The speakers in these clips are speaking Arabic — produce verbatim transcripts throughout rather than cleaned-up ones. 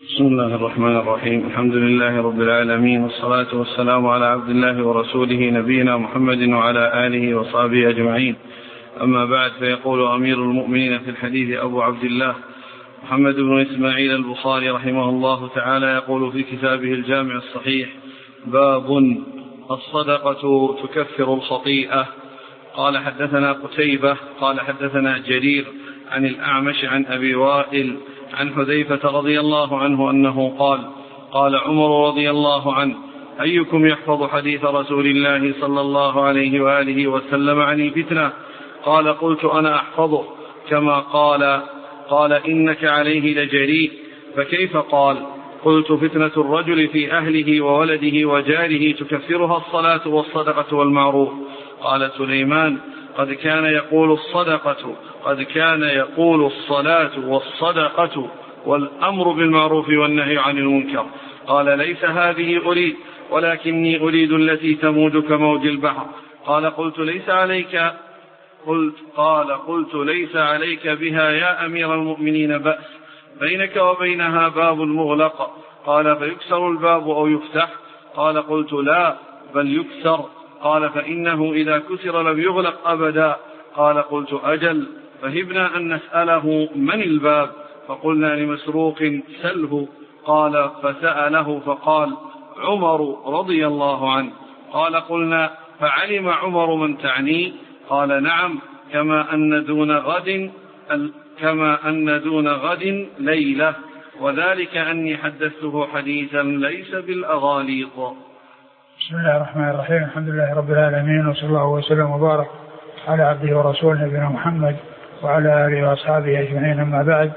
بسم الله الرحمن الرحيم. الحمد لله رب العالمين، والصلاة والسلام على عبد الله ورسوله نبينا محمد وعلى آله وصحبه أجمعين. أما بعد، فيقول أمير المؤمنين في الحديث أبو عبد الله محمد بن إسماعيل البخاري رحمه الله تعالى، يقول في كتابه الجامع الصحيح: باب الصدقة تكفر الخطيئة. قال حدثنا قتيبة قال حدثنا جرير عن الأعمش عن أبي وائل عن حذيفة رضي الله عنه أنه قال: قال عمر رضي الله عنه: أيكم يحفظ حديث رسول الله صلى الله عليه وآله وسلم عن الفتنة؟ قال: قلت: أنا أحفظه كما قال. قال: إنك عليه لجريء. فكيف قال؟ قلت: فتنة الرجل في أهله وولده وجاره تكفرها الصلاة والصدقة والمعروف. قال سليمان: قد كان يقول الصدقة قد كان يقول الصلاة والصدقة والأمر بالمعروف والنهي عن المنكر. قال: ليس هذه أريد، ولكني أريد التي تموج كموج البحر. قال: قلت: ليس عليك قلت قال قلت ليس عليك بها يا أمير المؤمنين بأس، بينك وبينها باب مغلق. قال: فيكسر الباب أو يفتح؟ قال: قلت: لا، بل يكسر. قال: فإنه إذا كسر لم يغلق أبدا. قال: قلت: أجل. فهبنا أن نسأله من الباب، فقلنا لمسروق: سله. قال: فسأله فقال: عمر رضي الله عنه. قال: قلنا: فعلم عمر من تعني؟ قال: نعم، كما أن دون غد كما أن دون غد ليلة، وذلك أني حدثته حديثا ليس بالأغاليط. بسم الله الرحمن الرحيم. الحمد لله رب العالمين، وصلى الله وسلم وبارك على عبده ورسوله نبينا محمد وعلى آله وأصحابه أجمعين. أما بعد،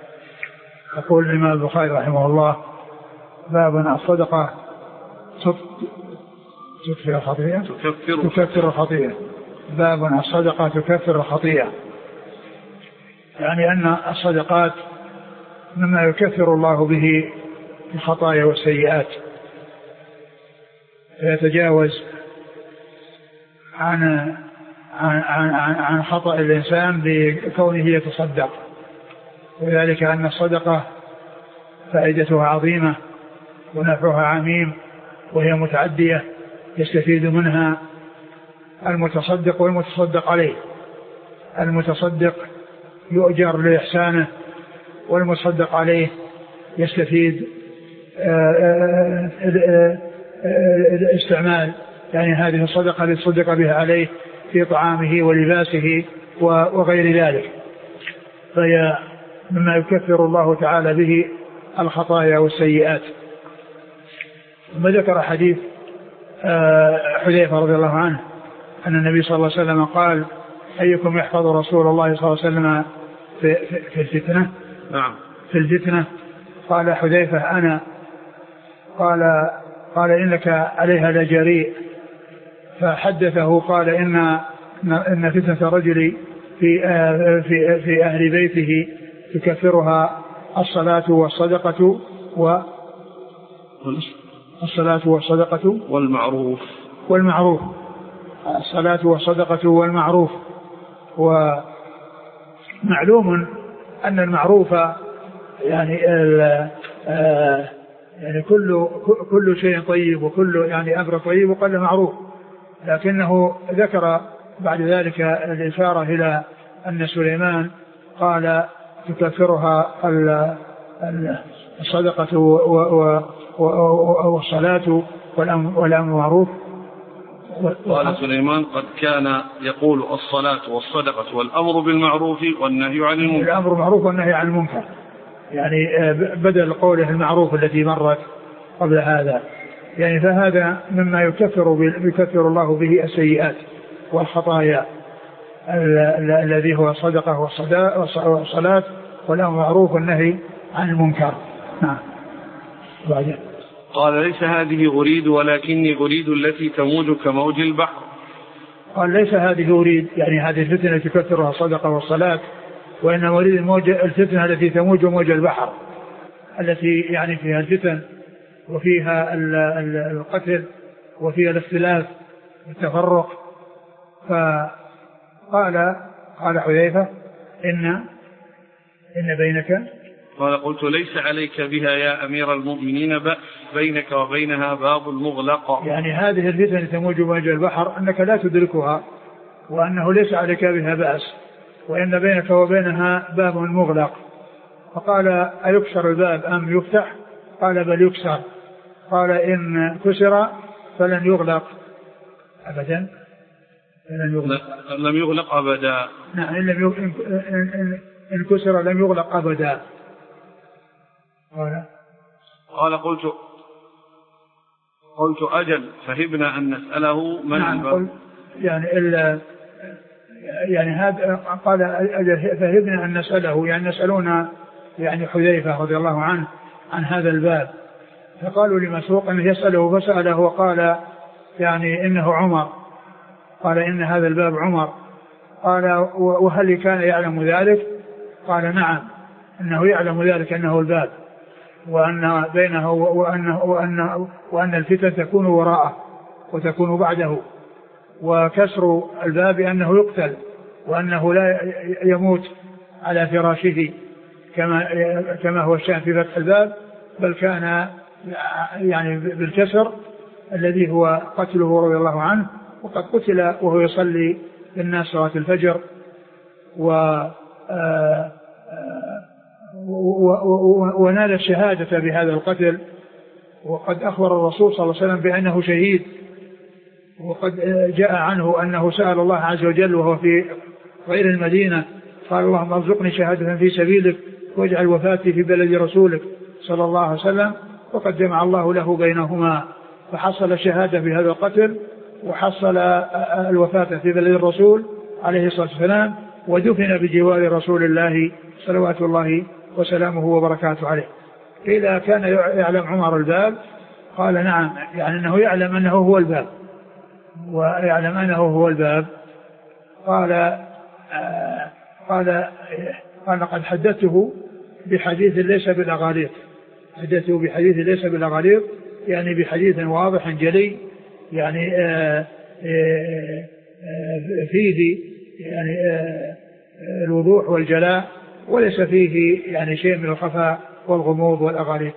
يقول الإمام البخاري رحمه الله: باب الصدقة تكفر الخطيئة تكفر, تكفر الخطيئة. باب الصدقة تكفر الخطيئة، يعني أن الصدقات مما يكفر الله به الخطايا والسيئات، فيتجاوز عن عن عن, عن خطأ الإنسان بكونه يتصدق. وذلك أن الصدقة فائدتها عظيمة ونفعها عميم، وهي متعدية، يستفيد منها المتصدق والمتصدق عليه. المتصدق يؤجر لإحسانه، والمتصدق عليه يستفيد استعمال يعني هذه الصدقة لتصدق بها عليه في طعامه ولباسه وغير ذلك، فهي مما يكفر الله تعالى به الخطايا والسيئات. ثم ذكر حديث حذيفة رضي الله عنه أن النبي صلى الله عليه وسلم قال: أيكم يحفظ رسول الله صلى الله عليه وسلم في, في الفتنة؟ نعم، في الفتنة. قال حذيفة: أنا. قال قال إنك عليها لجريء. فحدثه قال: إن إن فتنة الرجل في في في أهل بيته تكفرها الصلاة والصدقة و الصلاة والصدقة والمعروف والمعروف الصلاة والصدقة والمعروف. ومعلوم أن المعروف يعني يعني كل كل شيء طيب، وكل يعني أمر طيب وقل معروف، لكنه ذكر بعد ذلك الإشارة إلى أن سليمان قال: تكفرها الصدقة والصلاة والأمر معروف. قال سليمان: قد كان يقول الصلاة والصدقة والأمر بالمعروف والنهي عن المنكر. الأمر معروف والنهي عن المنكر، يعني بدل قوله المعروف التي مرت قبل هذا. يعني فهذا مما يكفر يكفر الله به السيئات والخطايا، الذي هو الصدقة والصلاة والأمر معروف والنهي عن المنكر. نعم. بعدين قال: ليس هذه أريد، ولكني أريد التي تموج كموج البحر. قال: ليس هذه أريد، يعني هذه الفتنة تكفرها الصدقة والصلاة، وإنما أريد الموج الفتنة التي تموج موج البحر، التي يعني فيها الفتن وفيها القتل وفيها الاختلاف والتفرق. فقال قال حذيفة: إن إن بينك قال قلت ليس عليك بها يا أمير المؤمنين بينك وبينها باب مغلق. يعني هذه الفتن تموج موج البحر أنك لا تدركها، وأنه ليس عليك بها بأس، وإن بينك وبينها باب مغلق. فقال أيكسر الباب أم يفتح؟ قال بل يكسر. قال إن كسر فلن يغلق أبدا. لن يغلق لم يغلق أبدا. نعم إن لم يغلق إن, إن كسر لم يغلق أبدا. قال قال قلت قلت أجل فهبنا أن نسأله من نعم الباب. يعني إلا يعني هذا قال أجل فهبنا أن نسأله، يعني نسألون يعني حذيفة رضي الله عنه عن هذا الباب. فقالوا لمسروق أنه يسأله، فسأله وقال يعني إنه عمر. قال إن هذا الباب عمر. قال وهل كان يعلم ذلك؟ قال نعم إنه يعلم ذلك أنه الباب، وأن بينه وأنه وأن وأن الفتن تكون وراءه وتكون بعده، وكسر الباب أنه يقتل، وأنه لا يموت على فراشه كما كما هو الشأن في فتح الباب، بل كان يعني بالكسر الذي هو قتله رضي الله عنه. وقد قتل وهو يصلي للناس صلاة الفجر، و ونال الشهادة بهذا القتل. وقد أخبر الرسول صلى الله عليه وسلم بأنه شهيد، وقد جاء عنه أنه سأل الله عز وجل وهو في غير المدينة، قال اللهم ارزقني شهادة في سبيلك واجعل وفاتي في بلد رسولك صلى الله عليه وسلم. وقد جمع الله له بينهما، فحصل شهادة في هذا القتل، وحصل الوفاة في بلد الرسول عليه الصلاة والسلام، ودفن بجوار رسول الله صلوات الله وسلامه وبركاته عليه. إذا كان يعلم عمر الباب قال نعم، يعني أنه يعلم أنه هو الباب، ويعلم أنه هو الباب. قال آه قال قال قد حدثته بحديث ليس بالأغاليط، حدثته بحديث ليس بالأغاليط، يعني بحديث واضح جلي، يعني آه آه آه فيه يعني آه الوضوح والجلاء، وليس فيه يعني شيء من الخفاء والغموض والأغاليط.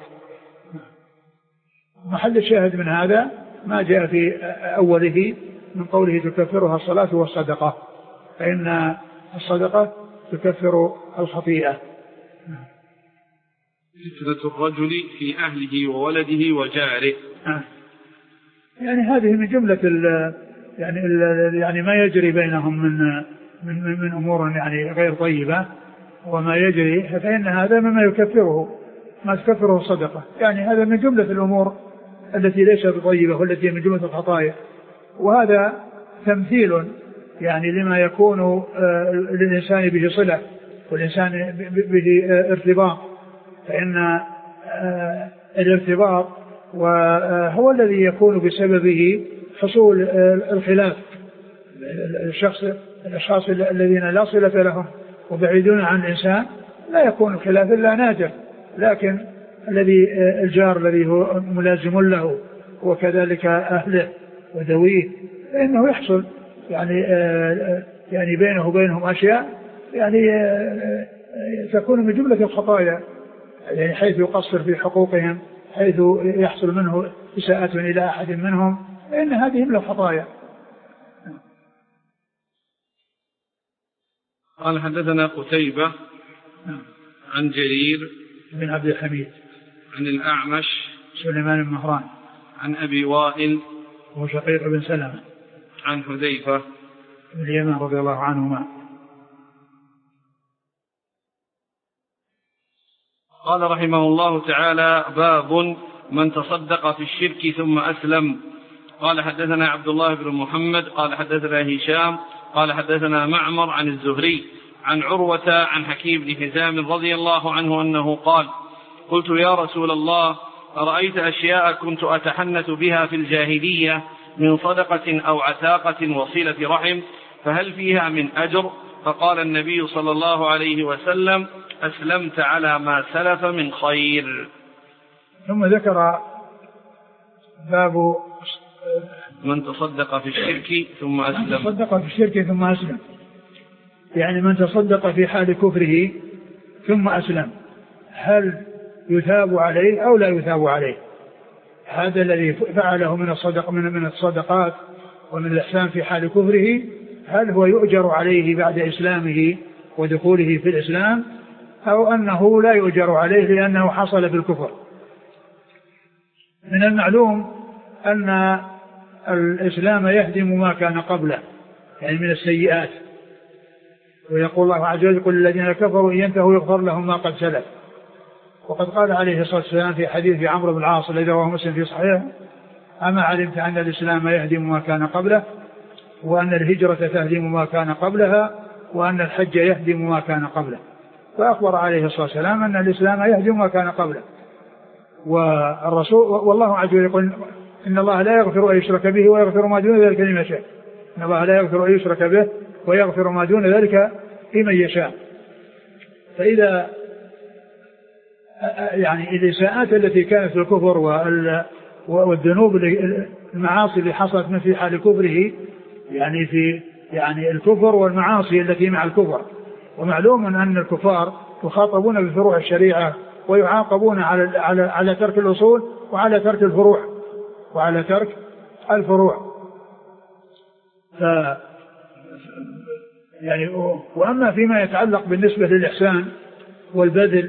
محل الشاهد من هذا ما جاء في أوله من قوله تكفرها الصلاة والصدقة، فإن الصدقة تكفر الخطيئة. فتنة الرجل في أهله وولده وجاره. يعني هذه من جملة ال يعني ال يعني ما يجري بينهم من من من أمور يعني غير طيبة، وما يجري فإن هذا مما يكفره ما تكفره الصدقة. يعني هذا من جملة الأمور التي ليست طيبة والتي من جملة الخطايا. وهذا تمثيل يعني لما يكون للإنسان به صلة والإنسان به ارتباط، فإن الارتباط وهو الذي يكون بسببه حصول الخلاف. الشخص الأشخاص الذين لا صلة لهم وبعيدون عن الإنسان لا يكون الخلاف إلا نادر، لكن الذي الجار الذي هو ملازم له وكذلك أهله وذويه فإنه يحصل يعني يعني بينه وبينهم أشياء يعني تكون من جملة الخطايا، يعني حيث يقصر في حقوقهم، حيث يحصل منه إساءة إلى أحد منهم، فإن هذه من الخطايا. قال حدثنا قتيبة عن جرير بن عبد الحميد عن الأعمش سليمان بن مهران عن أبي وائل وشقيق بن سلمة عن حذيفة بن اليمان رضي الله عنهما. قال رحمه الله تعالى: باب من تصدق في الشرك ثم أسلم. قال حدثنا عبد الله بن محمد قال حدثنا هشام قال حدثنا معمر عن الزهري عن عروة عن حكيم بن حزام رضي الله عنه أنه قال: قلت يا رسول الله أرأيت أشياء كنت أتحنث بها في الجاهلية من صدقة أو عتاقة وصلة رحم، فهل فيها من أجر؟ فقال النبي صلى الله عليه وسلم: أسلمت على ما سلف من خير. ثم ذكر باب من تصدق في الشرك ثم أسلم. من تصدق في الشرك ثم أسلم، يعني من تصدق في حال كفره ثم أسلم، هل يثاب عليه أو لا يثاب عليه. هذا الذي فعله من الصدق من من الصدقات ومن الإحسان في حال كفره، هل هو يؤجر عليه بعد إسلامه ودخوله في الإسلام، أو أنه لا يؤجر عليه لأنه حصل بالكفر؟ من المعلوم أن الإسلام يهدم ما كان قبله، يعني من السيئات. ويقول الله عز وجل: قل الذين كفروا إن ينتهوا يغفر لهم ما قد سلف. وقد قال عليه الصلاة والسلام في حديث عمرو بن العاص الذي رواه مسلم في صحيحه: أما علمت أن الإسلام يهدم ما كان قبله، وأن الهجرة تهدم ما كان قبلها، وأن الحج يهدم ما كان قبله. فأخبر عليه الصلاة والسلام أن الإسلام يهدم ما كان قبله. والرسول والله عز وجل يقول: إن الله لا يغفر أن يشرك به ويغفر ما دون ذلك لمن يشاء. إن الله لا يغفر أن يشرك به ويغفر ما دون ذلك لمن يشاء. فإذا يعني الإساءات التي كانت في الكفر والذنوب المعاصي اللي حصلت من في حال كفره، يعني في يعني الكفر والمعاصي التي مع الكفر. ومعلوم أن الكفار يخاطبون بفروع الشريعة ويعاقبون على على على ترك الأصول وعلى ترك الفروع وعلى ترك الفروع. ف يعني وأما فيما يتعلق بالنسبة للإحسان والبذل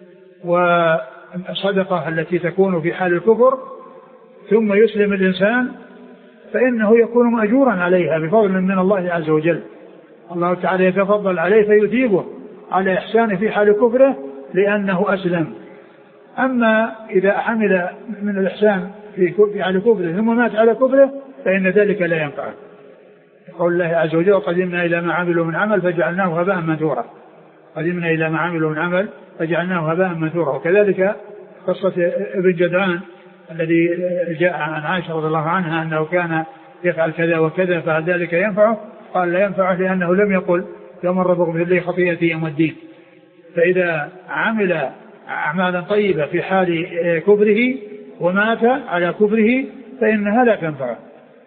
والصدقة التي تكون في حال الكفر ثم يسلم الإنسان، فإنه يكون مأجورا عليها بفضل من الله عز وجل. الله تعالى يتفضل عليه فيثيبه على إحسانه في حال كفره لأنه أسلم. أما إذا حمل من الإحسان في حال كفره ثم مات على كفره فإن ذلك لا ينفعه. قول الله عز وجل: وقدمنا إلى ما عملوا من عمل فجعلناه هباء منثورا. قدمنا إلى ما عملوا من عمل فجعلناه هباء منثورا. وكذلك قصة ابن جدعان الذي جاء عن عائشة رضي الله عنها أنه كان يفعل كذا وكذا فهل ذلك ينفعه؟ قال: لا ينفعه لأنه لم يقل يوم رب اغفر لي خطيئتي يوم الدين. فإذا عمل أعمالا طيبة في حال كفره ومات على كفره فإنها لا تنفعه.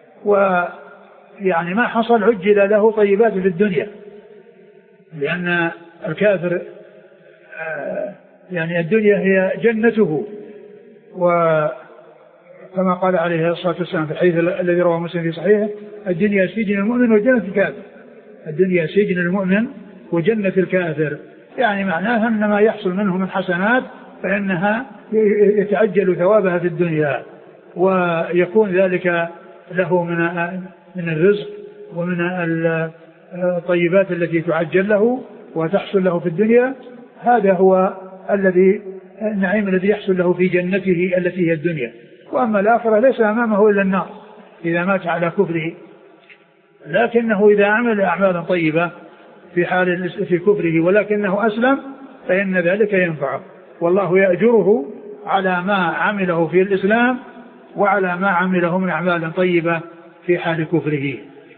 ويعني ما حصل عجل له طيبات في الدنيا، لأن الكافر يعني الدنيا هي جنته. وكما قال عليه الصلاة والسلام في الحديث الذي رواه مسلم في صحيحه: الدنيا سجن المؤمن وجنة الكافر. الدنيا سجن المؤمن وجنة الكافر، يعني معناها أن ما يحصل منه من حسنات فإنها يتعجل ثوابها في الدنيا، ويكون ذلك له من من الرزق ومن الطيبات التي تعجل له وتحصل له في الدنيا. هذا هو الذي النعيم الذي يحصل له في جنته التي هي الدنيا. وأما الآخرة ليس أمامه إلا النار إذا مات على كفره. لكنه إذا عمل أعمالا طيبة في حال في كفره ولكنه أسلم فإن ذلك ينفعه، والله يأجره على ما عمله في الإسلام وعلى ما عمله من أعمال طيبة في حال كفره.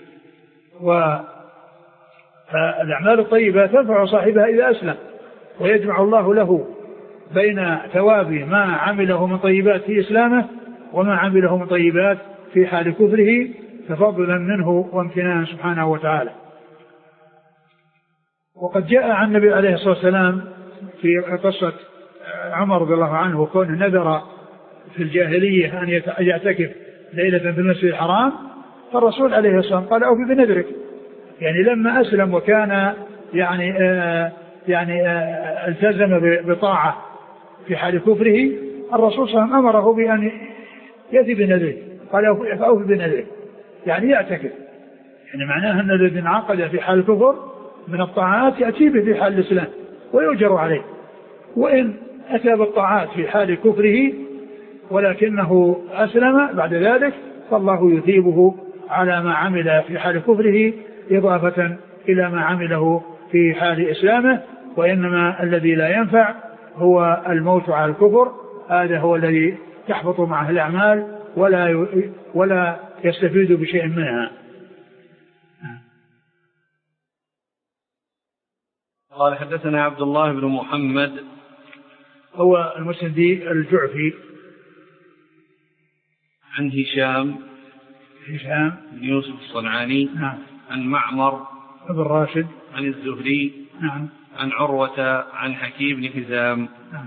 والأعمال الطيبة تنفع صاحبها إذا أسلم، ويجمع الله له بين ثواب ما عمله من طيبات في إسلامه وما عمله من طيبات في حال كفره تفضلا منه وامتنانا سبحانه وتعالى. وقد جاء عن النبي عليه الصلاة والسلام في قصة عمر رضي الله عنه وكونه نذر في الجاهلية أن يعتكف ليلة في المسجد الحرام، فالرسول عليه الصلاة والسلام قال: أوفي بنذرك. يعني لما أسلم وكان يعني آه يعني آه التزم بطاعة في حال كفره، الرسول صلى الله عليه وسلم أمره بأن يأتي بنذره، قال: أوفي بنذرك، يعني يعتكف. يعني معناها أن الذي انعقد في حال الكفر من الطاعات يأتي به في حال الإسلام ويؤجر عليه. وإن أتى بالطاعات في حال كفره ولكنه أسلم بعد ذلك فالله يثيبه على ما عمل في حال كفره إضافة إلى ما عمله في حال إسلامه. وإنما الذي لا ينفع هو الموت على الكفر، هذا هو الذي تحبط معه الأعمال ولا ولا يستفيد بشيء منها. قال: حدثنا عبد الله بن محمد هو المسندي الجعفي عن هشام هشام بن يوسف الصنعاني نعم. عن معمر بن راشد عن الزهري نعم. عن عروة عن حكيم بن حزام.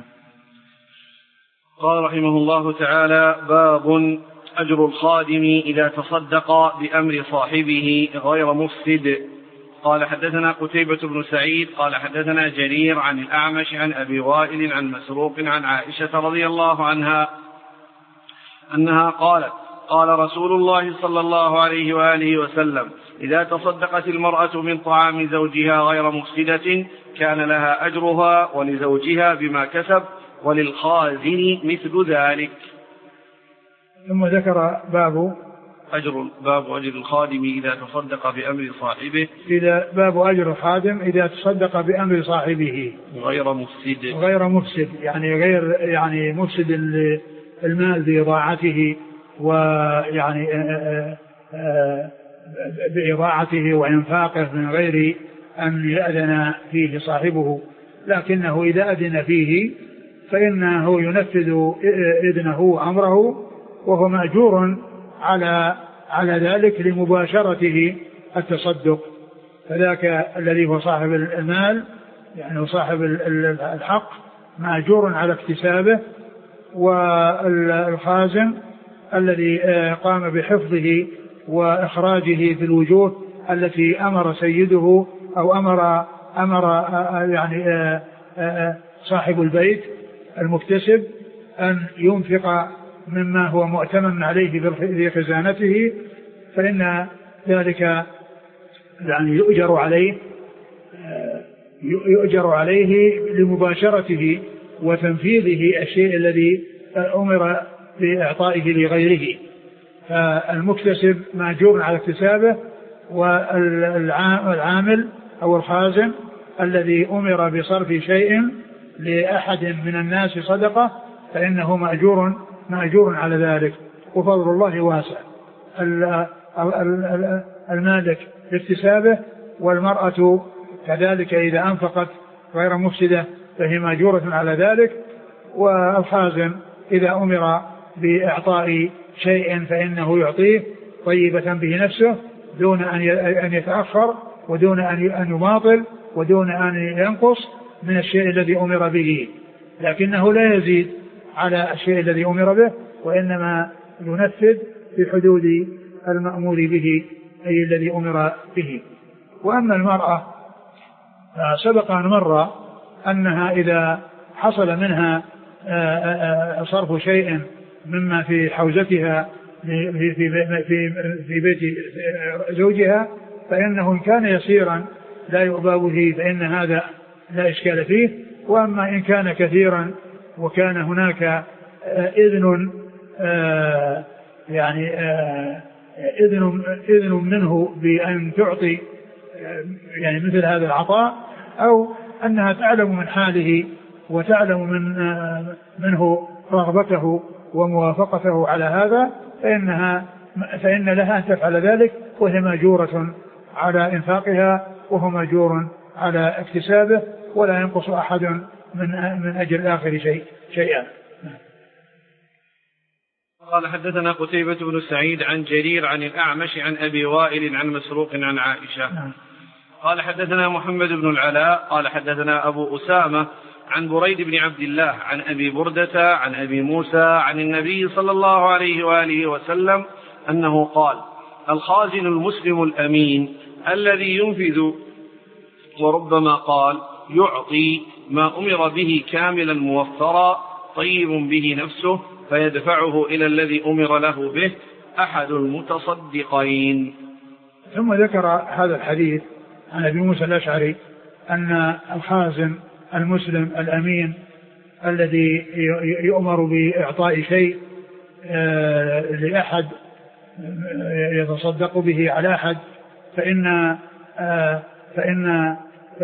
قال رحمه الله تعالى: باب أجر الخادم إذا تصدق بأمر صاحبه غير مفسد. قال حدثنا قتيبة بن سعيد قال حدثنا جرير عن الأعمش عن أبي وائل عن مسروق عن عائشة رضي الله عنها أنها قالت: قال رسول الله صلى الله عليه وآله وسلم: إذا تصدقت المرأة من طعام زوجها غير مفسدة كان لها أجرها ولزوجها بما كسب وللخازن مثل ذلك. ثم ذكر باب أجر باب أجر الخادم إذا تصدق بأمر صاحبه إذا باب أجر الخادم إذا تصدق بأمر صاحبه غير مفسد غير مفسد يعني غير يعني مفسد المال بإضاعته ويعني بإضاعته وإنفاقه من غير أن يأذن فيه صاحبه، لكنه إذا أذن فيه فإنه ينفذ إذنه وأمره وهو مأجور على على ذلك لمباشرته التصدق. فذاك الذي هو صاحب المال يعني صاحب الحق مأجور على اكتسابه، والخازن الذي قام بحفظه وإخراجه في الوجوه التي أمر سيده أو أمر أمر يعني صاحب البيت المكتسب أن ينفق مما هو مؤتمن عليه في خزانته، فإن ذلك يعني يؤجر عليه يؤجر عليه لمباشرته وتنفيذه الشيء الذي أمر بإعطائه لغيره. فالمكتسب مأجور على اكتسابه، والعامل أو الخازن الذي أمر بصرف شيء لأحد من الناس صدقة فإنه مأجور مأجور على ذلك، وفضل الله واسع. المالك لاكتسابه، والمرأة كذلك إذا أنفقت غير مفسدة فهي مأجورة على ذلك، والخازن إذا أمر بإعطاء شيء فإنه يعطيه طيبة به نفسه دون أن يتأخر ودون أن يماطل ودون أن ينقص من الشيء الذي أمر به، لكنه لا يزيد على الشيء الذي أمر به، وإنما ينفذ في حدود المأمور به أي الذي أمر به. وأما المرأة سبق أن مر أنها إذا حصل منها صرف شيء مما في حوزتها في, في, في, في بيت زوجها فإنه إن كان يسيرا لا يؤبى به فإن هذا لا إشكال فيه، وأما إن كان كثيرا وكان هناك إذن يعني إذن, إذن منه بأن تعطي يعني مثل هذا العطاء، أو أنها تعلم من حاله وتعلم من منه رغبته وموافقته على هذا فإنها فإن لها أن تفعل ذلك، وهي مأجورة على إنفاقها وهو مأجور على اكتسابه، ولا ينقص أحد من من أجل الآخر شيء شيئا. قال حدثنا قتيبة بن سعيد عن جرير عن الأعمش عن أبي وائل عن مسروق عن عائشة. قال حدثنا محمد بن العلاء قال حدثنا أبو أسامة عن بريد بن عبد الله عن أبي بردة عن أبي موسى عن النبي صلى الله عليه وآله وسلم أنه قال: الخازن المسلم الأمين الذي ينفذ، وربما قال يعطي ما أمر به كاملا موفرا طيب به نفسه فيدفعه إلى الذي أمر له به أحد المتصدقين. ثم ذكر هذا الحديث عن أبي موسى الأشعري أن الخازن المسلم الأمين الذي يؤمر بإعطاء شيء لأحد يتصدق به على أحد فإن فإن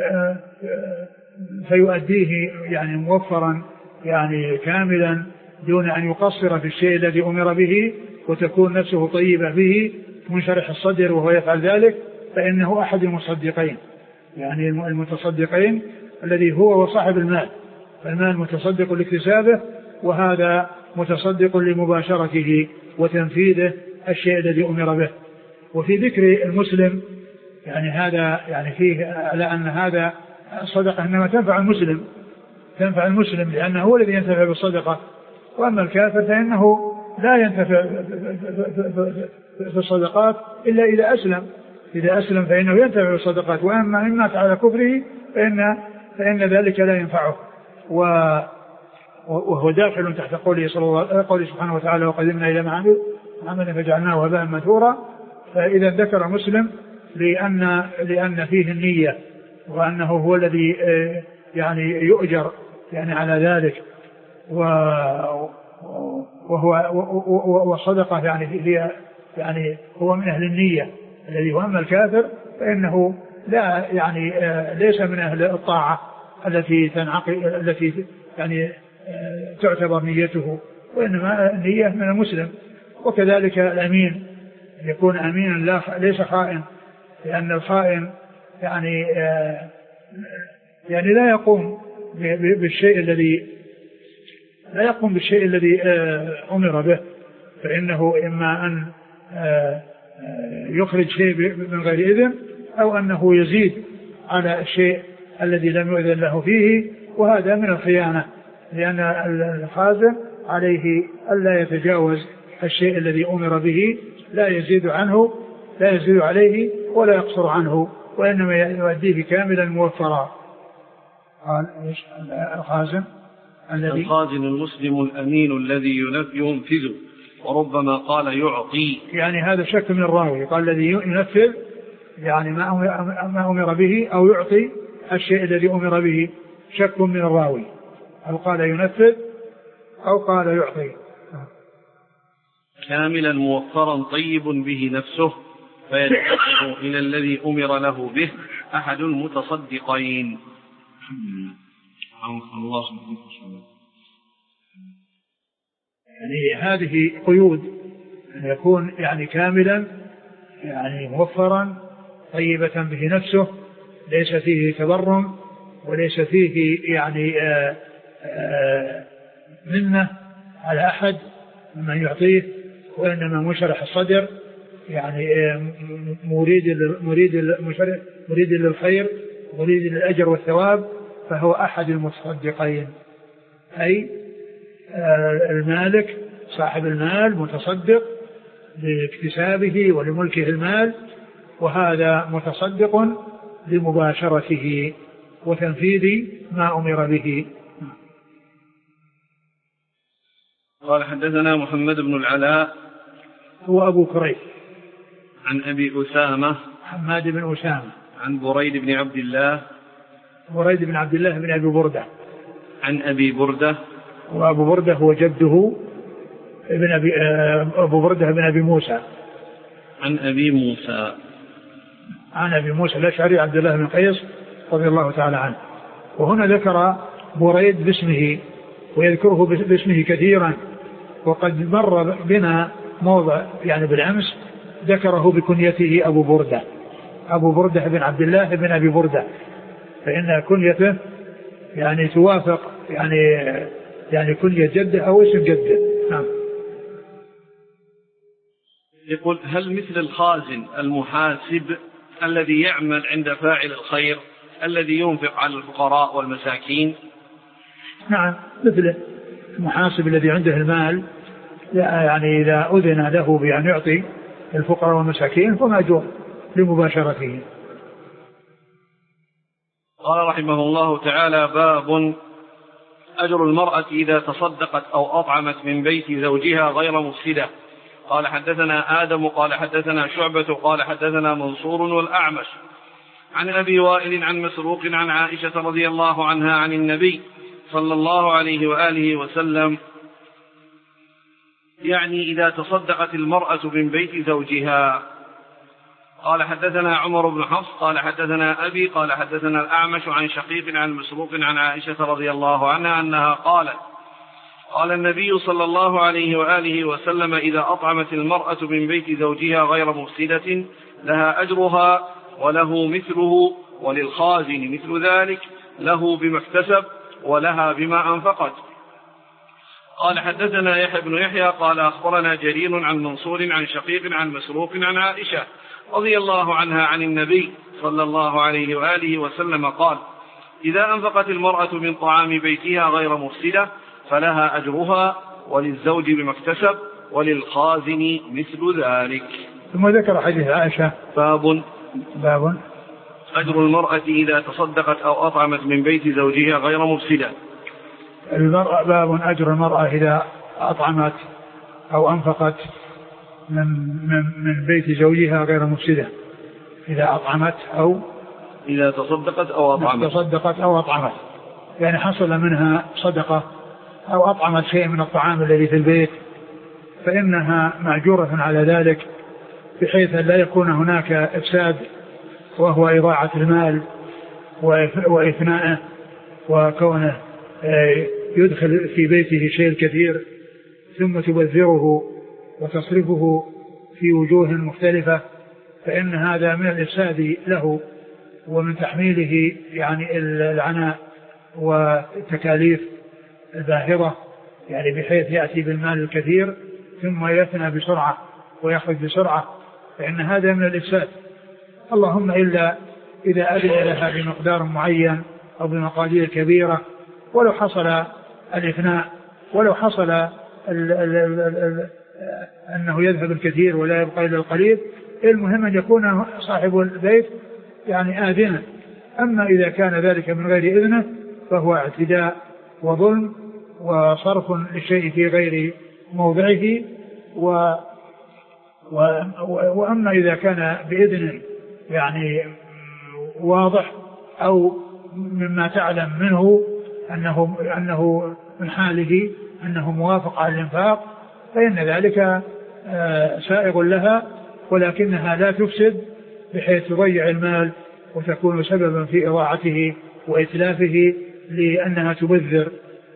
فيؤديه يعني موفرا يعني كاملا دون أن يقصر في الشيء الذي أمر به، وتكون نفسه طيبة به منشرح الصدر وهو يفعل ذلك، فإنه أحد المصدقين يعني المتصدقين الذي هو وصاحب المال، فالمال متصدق لاكتسابه وهذا متصدق لمباشرته وتنفيذه الشيء الذي أمر به. وفي ذكر المسلم يعني هذا يعني فيه على أن هذا الصدقة إنما تنفع المسلم، تنفع المسلم لأنه هو الذي ينتفع بالصدقة، وأما الكافر فإنه لا ينتفع في الصدقات إلا إذا أسلم، إذا أسلم فإنه ينتفع بالصدقات، وأما إن مات على كفره فإن, فإن ذلك لا ينفعه. وهو داخل تحت قوله صلى الله قوله سبحانه وتعالى وقدمنا إلى ما عمل فجعلناه هباء منثورا. فإذا ذكر مسلم لأن, لأن فيه النية وأنه هو الذي يعني يؤجر يعني على ذلك، وهو وصدقة يعني هي يعني هو من أهل النية الذي هو. أما الكافر فإنه لا يعني ليس من أهل الطاعة التي تنعقد التي يعني تعتبر نيته، وإنما النية من المسلم. وكذلك الأمين يكون أمينا لا ليس خائن، لأن الخائن يعني يعني لا يقوم بالشيء الذي لا يقوم بالشيء الذي أمر به، فإنه إما أن يخرج شيء من غير إذن أو أنه يزيد على الشيء الذي لم يؤذن له فيه، وهذا من الخيانة، لأن الخازن عليه ألا يتجاوز الشيء الذي أمر به، لا يزيد عنه لا يزيد عليه ولا يقصر عنه، وإنما يؤديه كاملا موفرا. قال الخازن الذي الخازن المسلم الأمين الذي ينفذ، وربما قال يعطي، يعني هذا شك من الراوي، قال الذي ينفذ يعني ما أمر به أو يعطي الشيء الذي أمر به، شك من الراوي، هل قال ينفذ أو قال يعطي. كاملا موفرا طيب به نفسه فيدفعه إلى الذي أمر له به أحد المتصدقين. الله يعني هذه قيود أن يكون يعني كاملا يعني موفرا طيبة به نفسه، ليس فيه تبرم وليس فيه يعني آآ آآ منة على أحد من يعطيه، وإنما مشرح الصدر يعني مريد مريد مريد للخير مريد للأجر والثواب، فهو أحد المتصدقين، أي المالك صاحب المال متصدق لاكتسابه ولملكه المال، وهذا متصدق لمباشرته وتنفيذ ما أمر به. قال حدثنا محمد بن العلاء هو أبو كريب عن أبي أسامة حماد بن أسامة عن بريد بن عبد الله بريد بن عبد الله بن أبي بردة عن أبي بردة، وأبو بردة هو جده ابن أبي أبو بردة بن أبي موسى عن أبي موسى عن أبي موسى الأشعري عبد الله بن قيس رضي الله تعالى عنه. وهنا ذكر بريد باسمه ويذكره باسمه كثيرا، وقد مر بنا موضع يعني بالأمس ذكره بكنيته أبو بردة أبو بردة بن عبد الله بن أبي بردة، فإن كنيته يعني توافق يعني يعني كنية جده أو اسم جده. نعم. يقول هل مثل الخازن المحاسب الذي يعمل عند فاعل الخير الذي ينفق على الفقراء والمساكين؟ نعم مثل المحاسب الذي عنده المال، يعني إذا أذن له بأن يعطي الفقراء والمساكين فمأجور لمباشرته. قال رحمه الله تعالى: باب أجر المرأة إذا تصدقت أو أطعمت من بيت زوجها غير مفسدة. قال حدثنا آدم قال حدثنا شعبة قال حدثنا منصور والأعمش عن أبي وائل عن مسروق عن عائشة رضي الله عنها عن النبي صلى الله عليه وآله وسلم، يعني إذا تصدقت المرأة من بيت زوجها. قال حدثنا عمر بن حفص قال حدثنا أبي قال حدثنا الأعمش عن شقيق عن مسروق عن عائشة رضي الله عنها أنها قالت: قال النبي صلى الله عليه وآله وسلم: إذا أطعمت المرأة من بيت زوجها غير مفسدة لها أجرها وله مثله، وللخازن مثل ذلك له بما اكتسب ولها بما أنفقت. قال حدثنا يحيى بن يحيى قال أخبرنا جرير عن منصور عن شقيق عن مسروق عن عائشة رضي الله عنها عن النبي صلى الله عليه وآله وسلم قال: إذا أنفقت المرأة من طعام بيتها غير مفسدة فلها أجرها وللزوج بما اكتسب وللخازن مثل ذلك. ثم ذكر حديث عائشة. باب باب أجر المرأة إذا تصدقت أو أطعمت من بيت زوجها غير مفسدة. المرأة باب أجر المرأة إذا أطعمت أو أنفقت من, من, من بيت زوجها غير مفسدة. إذا أطعمت أو إذا تصدقت أو أطعمت تصدقت أو أطعمت يعني حصل منها صدقة أو أطعمت شيء من الطعام الذي في البيت فإنها مأجورة على ذلك بحيث لا يكون هناك إفساد وهو إضاعة المال وإفنائه وكونه يدخل في بيته شيء كثير ثم تبذره وتصرفه في وجوه مختلفة فإن هذا من الإفساد له ومن تحميله يعني العناء والتكاليف الباهرة يعني بحيث يأتي بالمال الكثير ثم يفنى بسرعة ويخرج بسرعة فإن هذا من الإفساد. اللهم إلا إذا أذن لها بمقدار معين أو بمقادير كبيرة ولو حصل الإفناء ولو حصل ال ال ال ال أنه يذهب الكثير ولا يبقى إلا القليل المهم أن يكون صاحب البيت يعني آذنا. أما إذا كان ذلك من غير إذنه فهو اعتداء وظلم وصرف للشيء في غير موضعه و وأما إذا كان بإذن يعني واضح أو مما تعلم منه أنه, أنه من حاله أنه موافق على الإنفاق فإن ذلك سائغ لها ولكنها لا تفسد بحيث تضيع المال وتكون سببا في إضاعته وإتلافه لأنها تبذر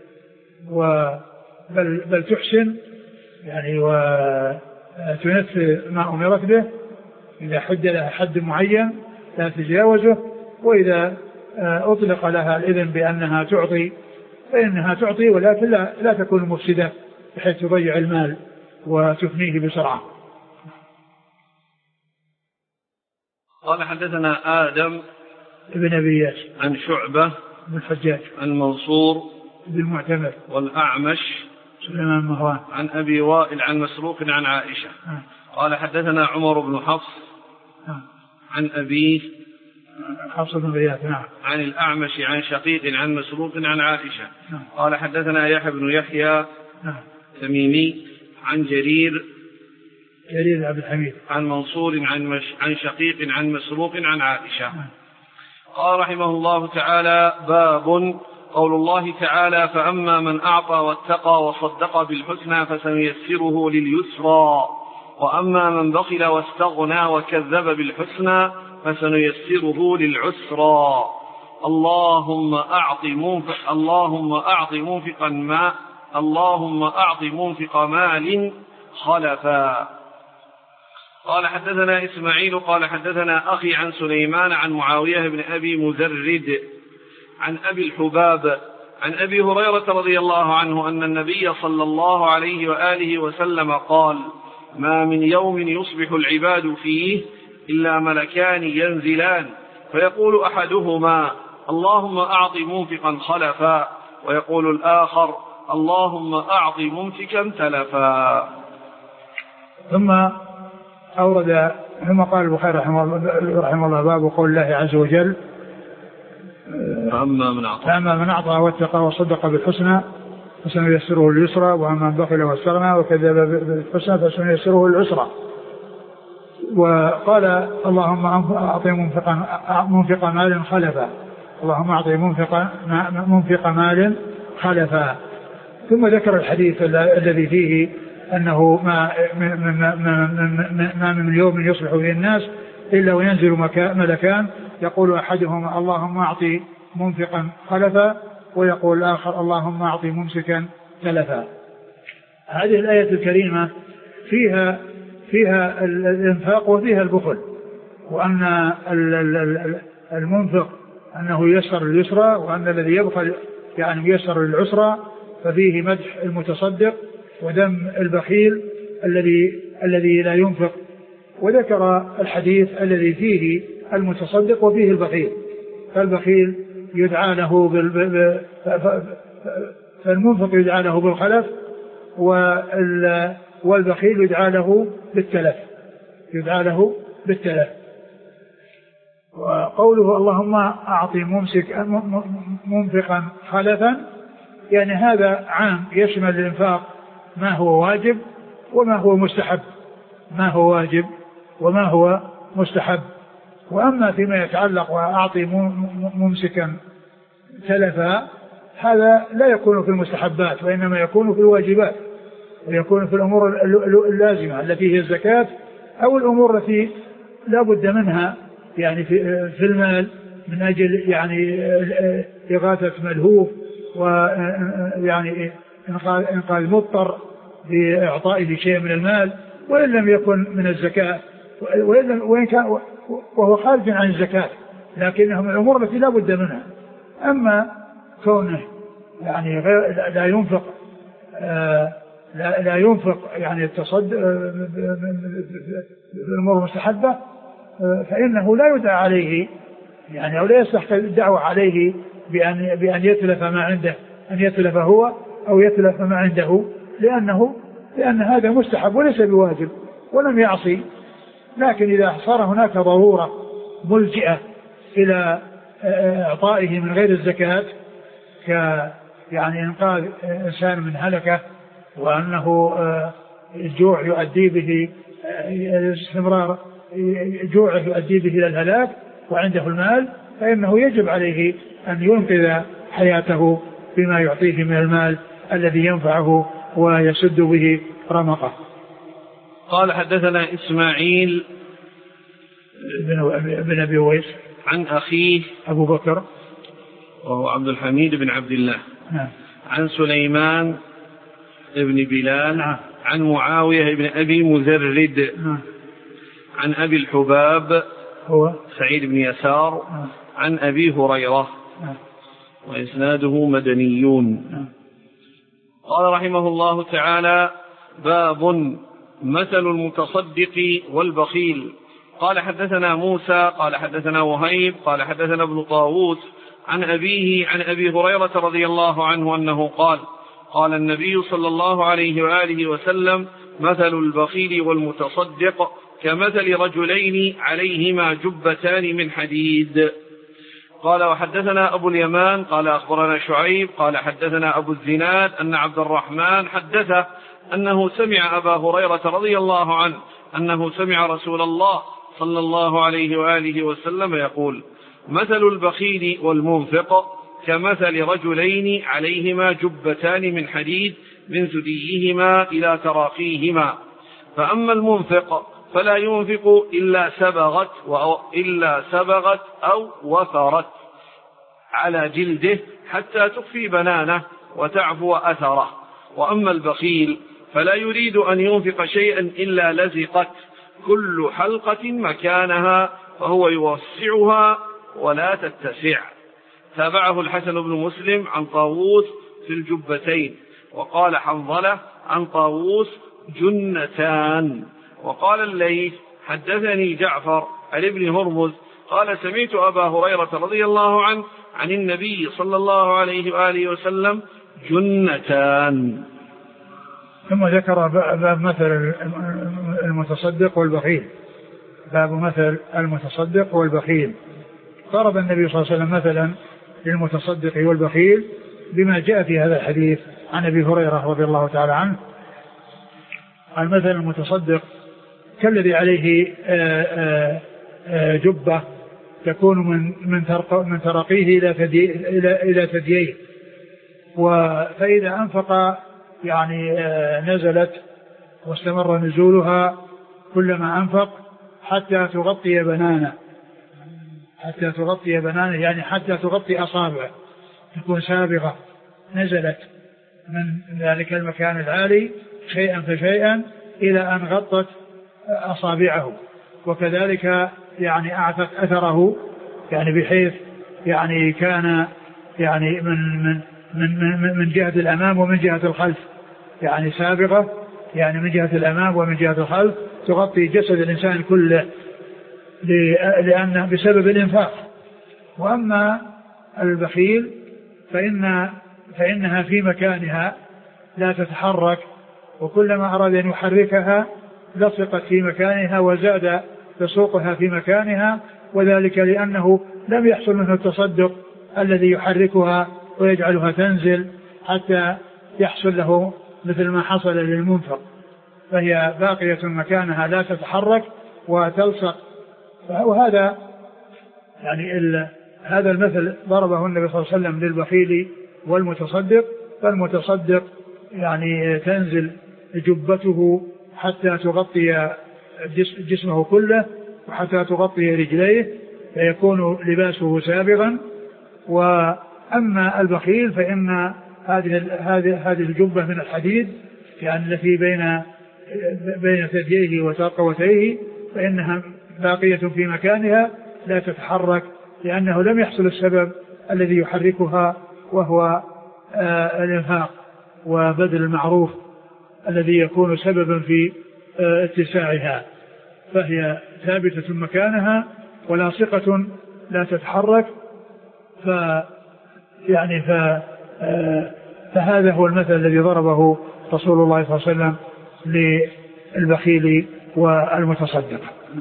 بل, بل تحسن يعني وتنفذ ما أمرت به إذا حد لها حد معين لا تتجاوزه وإذا أطلق لها الإذن بأنها تعطي فإنها تعطي ولكن لا, لا تكون مفسدة بحيث تضيع المال وتفنيه بسرعة. قال حدثنا آدم ابن أبي عن شعبة بن الحجاج عن منصور بن المعتمر والأعمش سليمان مهران عن أبي وائل عن مسروق عن عائشة آه. قال حدثنا عمر بن حفص آه. عن أبيه حفص بن غياث نعم عن الأعمش عن شقيق عن مسروق عن عائشة نعم. قال حدثنا يحيى بن يحيى نعم. تميمي عن جرير جرير عبد الحميد عن منصور عن, مش عن شقيق عن مسروق عن عائشة نعم. قال رحمه الله تعالى باب قول الله تعالى فأما من أعطى واتقى وصدق بالحسنى فسنيسره لليسرى وأما من بخل واستغنى وكذب بالحسنى فسنيسره للعسرى اللهم أعط منفق اللهم أعط منفقا ما اللهم أعط منفق مال خلفا. قال حدثنا إسماعيل قال حدثنا أخي عن سليمان عن معاوية بن أبي مزرد عن أبي الحباب عن أبي هريرة رضي الله عنه أن النبي صلى الله عليه وآله وسلم قال ما من يوم يصبح العباد فيه إلا ملكان ينزلان فيقول أحدهما اللهم أعط منفقا خلفا ويقول الآخر اللهم أعط ممسكا تلفا. ثم أورد ثم قال البخاري رحمه الله باب قول الله عز وجل فأما من أعطى فأما من أعطى واتقى وصدق بالحسنى فسنيسره لليسرى وأما من بخل واستغنى وكذب بالحسنى فسنيسره للعسرى. وقال اللهم أعط منفق مال خلفا اللهم أعط منفق مال خلفا. ثم ذكر الحديث الذي فيه أنه ما ما من يوم يصبح فيه الناس إلا وينزل ملكان يقول أحدهما اللهم أعطي منفقا خلفا ويقول الآخر اللهم أعطي ممسكا تلفا. هذه الآية الكريمة فيها فيها الإنفاق وفيها البخل وأن المنفق أنه يسر اليسرى وأن الذي يبخل يعني يسر للعسرى ففيه مدح المتصدق ودم البخيل الذي الذي لا ينفق. وذكر الحديث الذي فيه المتصدق وفيه البخيل فالبخيل يدعى له بال... فالمنفق يدعى له بالخلف والبخيل يدعى له بالتلف يدعى له بالتلف. وقوله اللهم أعطي ممسك منفقا خلفا يعني هذا عام يشمل الإنفاق ما هو واجب وما هو مستحب ما هو واجب وما هو مستحب. وأما فيما يتعلق وأعطي ممسكا تلفا هذا لا يكون في المستحبات وإنما يكون في الواجبات ويكون في الأمور اللازمة التي هي الزكاة أو الأمور التي لا بد منها يعني في, في المال من أجل يعني إغاثة ملهوف ويعني إنقاذ مضطر بإعطائه شيء من المال وإن لم يكن من الزكاة وإن كان وهو خارج عن الزكاة لكنهم الأمور التي لا بد منها. أما كونه يعني غير لا ينفق لا, لا ينفق يعني التصدق بالأمور المستحبة فإنه لا يدعى عليه يعني أو لا يستحق الدعوة عليه بأن, بأن يتلف ما عنده أن يتلف هو أو يتلف ما عنده لأنه لأن هذا مستحب وليس بواجب ولم يعصي. لكن إذا صار هناك ضرورة ملجئة إلى إعطائه من غير الزكاة ك يعني إنقاذ إنسان من هلكة وأنه الجوع يؤدي به استمرار جوعه يؤدي به إلى الهلاك وعنده المال فإنه يجب عليه أن ينقذ حياته بما يعطيه من المال الذي ينفعه ويسد به رمقه. قال حدثنا إسماعيل بن أبي ويس عن أخيه أبو بكر وهو عبد الحميد بن عبد الله نعم. عن سليمان بن بلال نعم. عن معاوية بن أبي مزرد نعم. عن أبي الحباب هو سعيد بن يسار نعم. عن أبي هريرة نعم. وإسناده مدنيون نعم. قال رحمه الله تعالى باب مثل المتصدق والبخيل. قال حدثنا موسى قال حدثنا وهيب قال حدثنا ابن طاووس عن أبيه عن أبي هريرة رضي الله عنه أنه قال قال النبي صلى الله عليه وآله وسلم مثل البخيل والمتصدق كمثل رجلين عليهما جبتان من حديد. قال وحدثنا أبو اليمان قال أخبرنا شعيب قال حدثنا أبو الزناد أن عبد الرحمن حدثه أنه سمع أبا هريرة رضي الله عنه أنه سمع رسول الله صلى الله عليه وآله وسلم يقول مثل البخيل والمنفق كمثل رجلين عليهما جبتان من حديد من ثديهما إلى تراقيهما فأما المنفق فلا ينفق إلا سبغت إلا سبغت أو وفرت على جلده حتى تخفي بنانه وتعفو أثره. وأما البخيل فلا يريد أن ينفق شيئا إلا لزقت كل حلقة مكانها فهو يوسعها ولا تتسع. تابعه الحسن بن مسلم عن طاووس في الجبتين وقال حنظلة عن طاووس جنتان. وقال الليث حدثني جعفر عن ابن هرمز قال سمعت أبا هريرة رضي الله عنه عن النبي صلى الله عليه وآله وسلم جنتان. ثم ذكر باب مثل المتصدق والبخيل. باب مثل المتصدق والبخيل. ضرب النبي صلى الله عليه وسلم مثلا للمتصدق والبخيل بما جاء في هذا الحديث عن أبي هريرة رضي الله تعالى عنه. المثل المتصدق كالذي عليه آآ آآ جبة تكون من من من ترقيه إلى إلى إلى ثدييه فإذا أنفق يعني نزلت واستمر نزولها كلما أنفق حتى تغطي بنانه حتى تغطي بنانه يعني حتى تغطي أصابعه تكون سابغة نزلت من ذلك المكان العالي شيئا فشيئا إلى أن غطت أصابعه وكذلك يعني أعطت أثره يعني بحيث يعني كان يعني من من من من, من جهة الأمام ومن جهة الخلف يعني سابغة يعني من جهة الأمام ومن جهة الخلف تغطي جسد الإنسان كله لأنه بسبب الإنفاق. وأما البخيل فإن فإنها في مكانها لا تتحرك، وكلما أراد أن يحركها لصقت في مكانها وزاد لصوقها في مكانها، وذلك لأنه لم يحصل منه التصدق الذي يحركها ويجعلها تنزل حتى يحصل له مثل ما حصل للمنفق، فهي باقية مكانها لا تتحرك وتلصق. وهذا يعني هذا المثل ضربه النبي صلى الله عليه وسلم للبخيل والمتصدق. فالمتصدق يعني تنزل جبته حتى تغطي جسمه كله وحتى تغطي رجليه فيكون لباسه سابغا. وأما البخيل فإن هذه هذه هذه الجبة من الحديد يعني التي بين بين ثدييه وترقوتيه فإنها باقية في مكانها لا تتحرك، لأنه لم يحصل السبب الذي يحركها وهو آه الإنفاق وبذل المعروف الذي يكون سببا في آه اتساعها، فهي ثابتة مكانها ولاصقة لا تتحرك. ف يعني ف آه فهذا هو المثل الذي ضربه رسول الله صلى الله عليه وسلم للبخيل والمتصدق.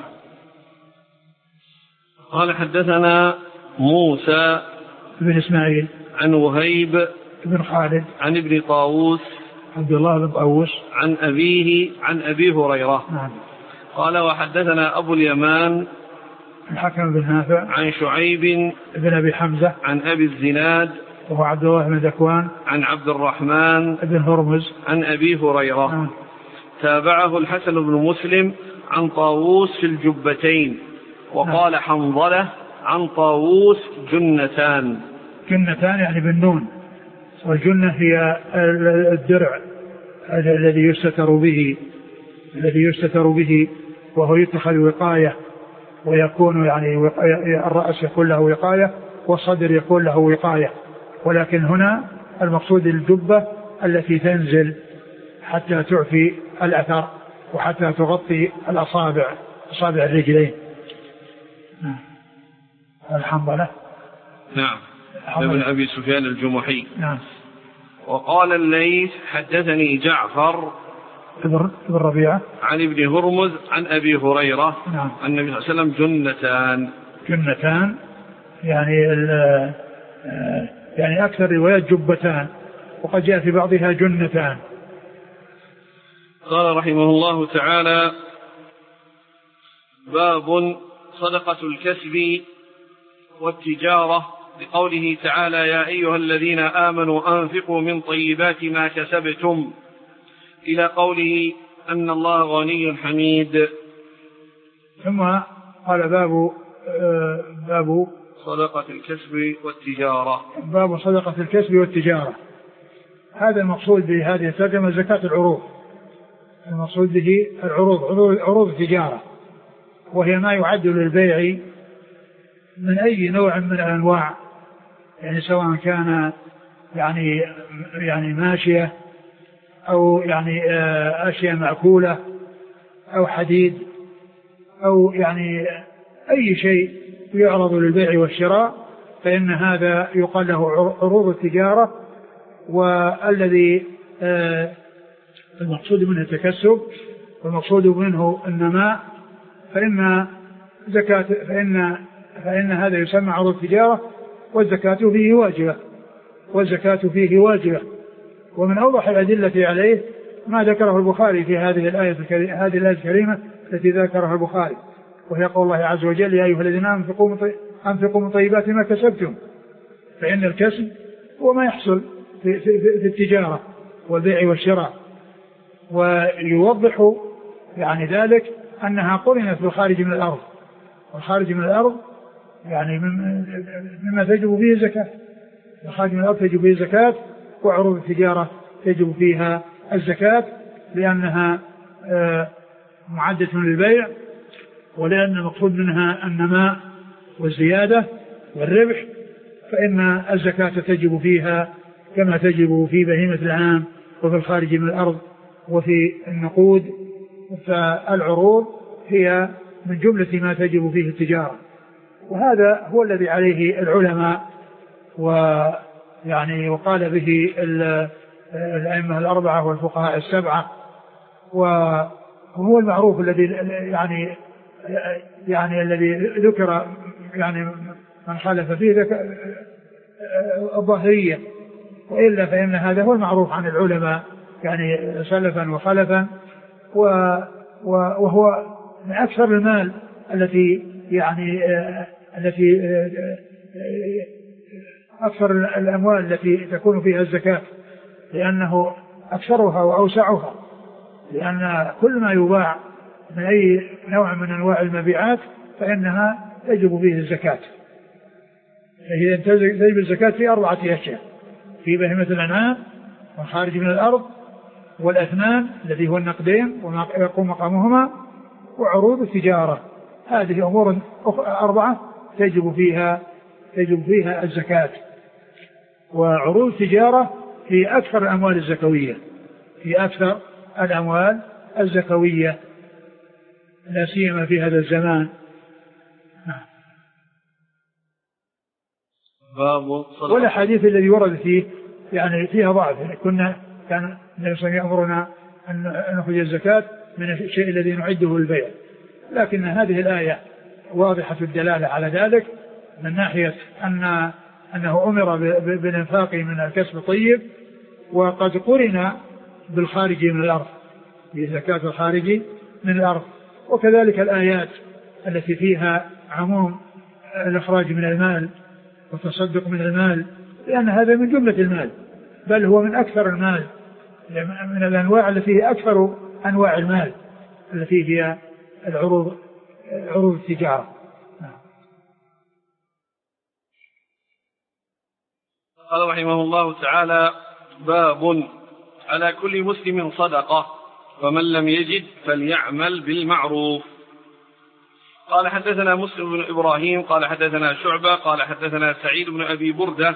قال حدثنا موسى بن إسماعيل عن وهيب بن خالد عن ابن طاووس عبد الله بن طاووس عن أبيه عن أبي هريرة. نعم. قال وحدثنا أبو اليمان الحكم بن نافع عن شعيب بن أبي حمزة عن أبي الزناد وهو عبد الله بن ذكوان عن عبد الرحمن بن هرمز عن أبي هريرة. نعم. تابعه الحسن بن مسلم عن طاووس في الجبتين، وقال نعم. حنظلة عن طاووس جنتان. جنتان يعني بالنون، والجنة هي الدرع الذي يستتر به الذي يستتر به وهو يتخذ وقاية، ويكون يعني الرأس يكون له وقاية والصدر يكون له وقاية، ولكن هنا المقصود الجبة التي تنزل حتى تعفي الأثر وحتى تغطي الأصابع أصابع الرجلين. الحنظلة نعم ابن أبي سفيان الجمحي. نعم. وقال الليث حدثني جعفر ابن ربيعة عن ابن هرمز عن أبي هريرة. نعم. أن النبي صلى الله عليه وسلم جنتان جنتان يعني يعني أكثر روايات جبتان، وقد جاء في بعضها جنتان. قال رحمه الله تعالى باب صدقة الكسب والتجارة، بقوله تعالى يا أيها الذين آمنوا أنفقوا من طيبات ما كسبتم، إلى قوله أن الله غني حميد. ثم قال باب باب صدقة الكسب والتجارة. باب صدقة الكسب والتجارة. هذا المقصود بهذه الترجمة زكاة العروض، المقصود به العروض عروض التجارة، وهي ما يعد للبيع من أي نوع من الأنواع، يعني سواء كان يعني يعني ماشية أو يعني أشياء مأكولة أو حديد أو يعني أي شيء يعرض للبيع والشراء، فإن هذا يقال له عروض التجارة. والذي المقصود منه التكسب والمقصود منه النماء، فإن زكاة فإن فإن هذا يسمى عروض التجارة، والزكاة فيه واجبة والزكاة فيه واجبة. ومن أوضح الأدلة عليه ما ذكره البخاري في هذه الآية هذه الآية الكريمة التي ذكرها البخاري، وهي قول الله عز وجل يا أيها الذين آمنوا أنفقوا من طيبات ما كسبتم، فإن الكسب هو ما يحصل في, في, في التجارة والبيع والشراء. ويوضح يعني ذلك أنها قرنت بالخارج من الأرض، والخارج من الأرض يعني مما تجب فيه الزكاة، الخارج من الأرض تجب فيه الزكاة، وعروض التجارة تجب فيها الزكاة، لأنها معدة للبيع، ولأن المقصود منها النماء والزيادة والربح، فإن الزكاة تجب فيها كما تجب في بهيمة العام وفي الخارج من الأرض وفي النقود. فالعروض هي من جملة ما تجب فيه التجارة، وهذا هو الذي عليه العلماء ويعني وقال به الأئمة الأربعة والفقهاء السبعة، وهو المعروف الذي يعني يعني الذي ذكر يعني من خالف فيه الظاهرية، وإلا فإن هذا هو المعروف عن العلماء يعني سلفا وخلفا، وهو من أكثر المال التي يعني التي أكثر الأموال التي تكون فيها الزكاة، لأنه أكثرها وأوسعها، لأن كل ما يباع من أي نوع من أنواع المبيعات فإنها تجب فيه الزكاة. فهي تجب الزكاة في أربعة أشياء: في بهيمة الأنعام والخارج من الأرض والأثمان الذي هو النقدين وما يقوم مقامهما وعروض التجارة. هذه أمور أربعة تجب فيها تجب فيها الزكاة. وعروض التجارة هي أكثر الأموال الزكوية هي أكثر الأموال الزكوية لا سيما في هذا الزمان. والأحاديث الذي ورد فيه يعني فيها ضعف. كنا كان النبي صلى الله عليه وسلم يأمرنا أن نخرج الزكاة من الشيء الذي نعده للبيع، لكن هذه الآية واضحة الدلالة على ذلك من ناحية أن أنه أمر بالإنفاق من الكسب الطيب، وقد قرن بالخارج من الأرض بزكاة الخارج من الأرض. وكذلك الآيات التي فيها عموم الإخراج من المال والتصدق من المال، لأن هذا من جملة المال، بل هو من أكثر المال، من الأنواع التي هي أكثر أنواع المال التي هي العروض عروض التجارة. قال رحمه الله تعالى: باب على كل مسلم صدقة ومن لم يجد فليعمل بالمعروف. قال حدثنا مسلم بن إبراهيم قال حدثنا شعبة قال حدثنا سعيد بن أبي بردة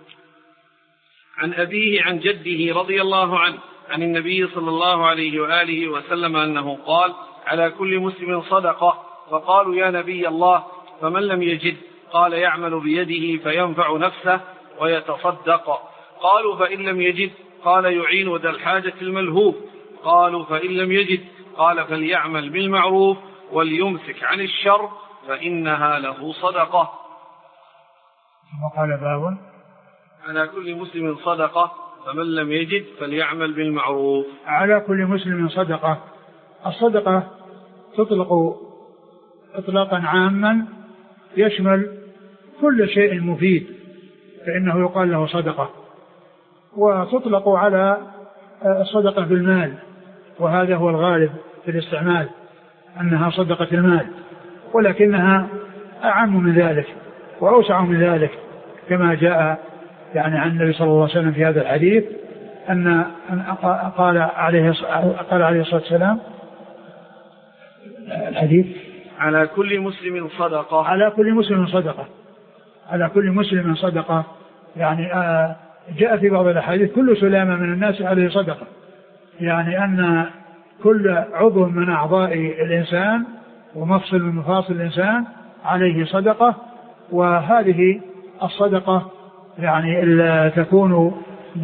عن أبيه عن جده رضي الله عنه عن النبي صلى الله عليه وآله وسلم أنه قال: على كل مسلم صدقة. فقالوا: يا نبي الله فمن لم يجد؟ قال: يعمل بيده فينفع نفسه ويتصدق. قالوا: فإن لم يجد؟ قال: يعين ذا الحاجة الملهوف. قالوا: فإن لم يجد؟ قال: فليعمل بالمعروف وليمسك عن الشر فإنها له صدقة. وقال: باب على كل مسلم صدقة فمن لم يجد فليعمل بالمعروف. على كل مسلم صدقة. الصدقة تطلق إطلاقا عاما يشمل كل شيء مفيد فإنه يقال له صدقة، وتطلق على الصدقة بالمال، وهذا هو الغالب في الاستعمال أنها صدقة المال، ولكنها أعم من ذلك وأوسع من ذلك كما جاء يعني عن النبي صلى الله عليه وسلم في هذا الحديث أن قال عليه قال عليه الصلاة والسلام الحديث: على كل مسلم صدقة. على كل مسلم صدقة. على كل مسلم صدقة يعني جاء في بعض الأحاديث: كل سلامة من الناس عليه صدقة، يعني أن كل عضو من أعضاء الإنسان ومفصل من مفاصل الإنسان عليه صدقة. وهذه الصدقة يعني تكون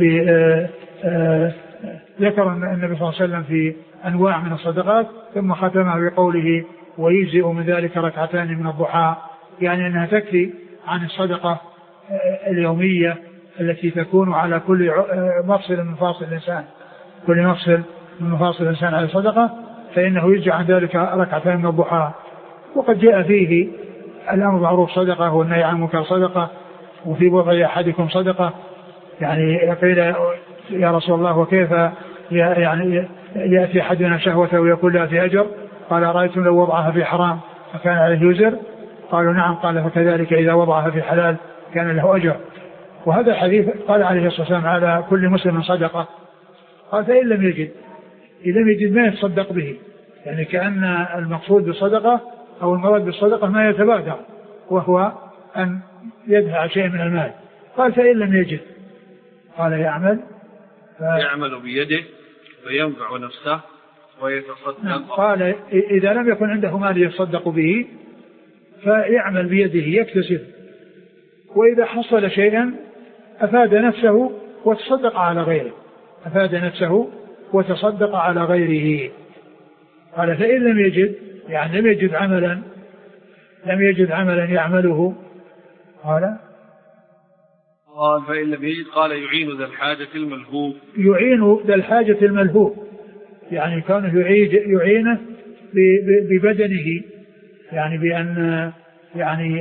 ذكر النبي صلى الله عليه وسلم في أنواع من الصدقات، ثم ختمها بقوله: ويجزئ من ذلك ركعتان من الضحى، يعني أنها تكفي عن الصدقة اليومية التي تكون على كل مفصل من مفاصل الإنسان. كل مفصل من مفاصل الإنسان على صدقة فإنه يجزئ عن ذلك ركعتان من الضحى. وقد جاء فيه الأمر بالمعروف صدقة والنهي عن المنكر صدقة، وفي وضع أحدكم صدقة. يعني قيل: يا رسول الله وكيف يعني يأتي أحدنا شهوته ويقول لها في أجر؟ قال: رأيتم لو وضعها في حرام فكان عليه وزر؟ قالوا: نعم. قال: فكذلك إذا وضعها في حلال كان له أجر. وهذا الحديث قال عليه الصلاة والسلام: على كل مسلم صدقة. قال: فإن لم يجد، إذا لم يجد ما يتصدق به، يعني كأن المقصود بالصدقة أو المراد بالصدقة ما يتبادر، وهو أن يدفع شيء من المال. قال: فإن لم يجد؟ قال: يعمل ف... يعمل بيده وينفع نفسه ويتصدق. قال: إذا لم يكن عنده مال يتصدق به فيعمل بيده، يكتسب وإذا حصل شيئا أفاد نفسه وتصدق على غيره، أفاد نفسه وتصدق على غيره. قال فإن لم يجد، يعني لم يجد عملا لم يجد عملا يعمله، قال قال فإن لم يجد قال يعين ذا الحاجة الملهوف، يعين ذا الحاجة الملهوف، يعني كونه يعينه ببدنه، يعني بأن يعني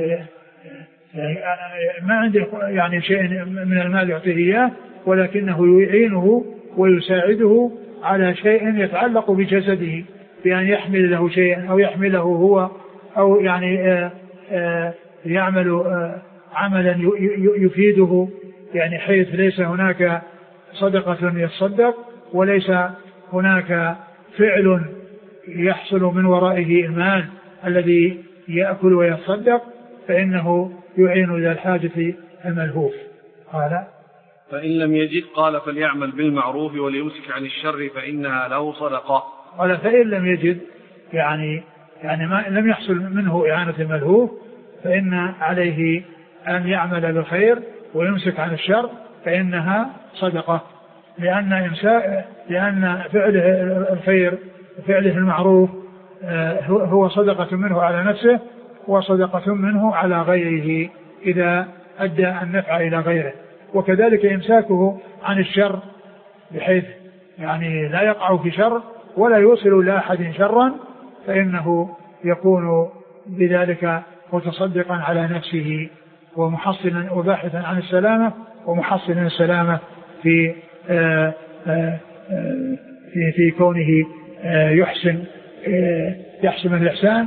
ما عنده يعني شيء من المال يعطيه إياه، ولكنه يعينه ويساعده على شيء يتعلق بجسده، بأن يحمل له شيئا أو يحمله هو، أو يعني آآ آآ يعمل عملا يفيده، يعني حيث ليس هناك صدقة يتصدق وليس هناك فعل يحصل من ورائه المال الذي يأكل ويتصدق، فإنه يعين ذا الحاجة الملهوف. قال فإن لم يجد قال فليعمل بالمعروف وليمسك عن الشر فإنها له صدقة. قال فإن لم يجد، يعني يعني ما لم يحصل منه إعانة الملهوف، فإن عليه أن يعمل بالخير ويمسك عن الشر فإنها صدقة، لأن إمساء لأن فعله الخير وفعله المعروف هو صدقة منه على نفسه وصدقة منه على غيره إذا أدى النفع إلى غيره، وكذلك إمساكه عن الشر بحيث يعني لا يقع في شر ولا يوصل إلى أحد شرا، فإنه يكون بذلك متصدقا على نفسه ومحصنا وباحثا عن السلامة ومحصنا السلامة في آآ آآ في في كونه يحسن يحسن من الإحسان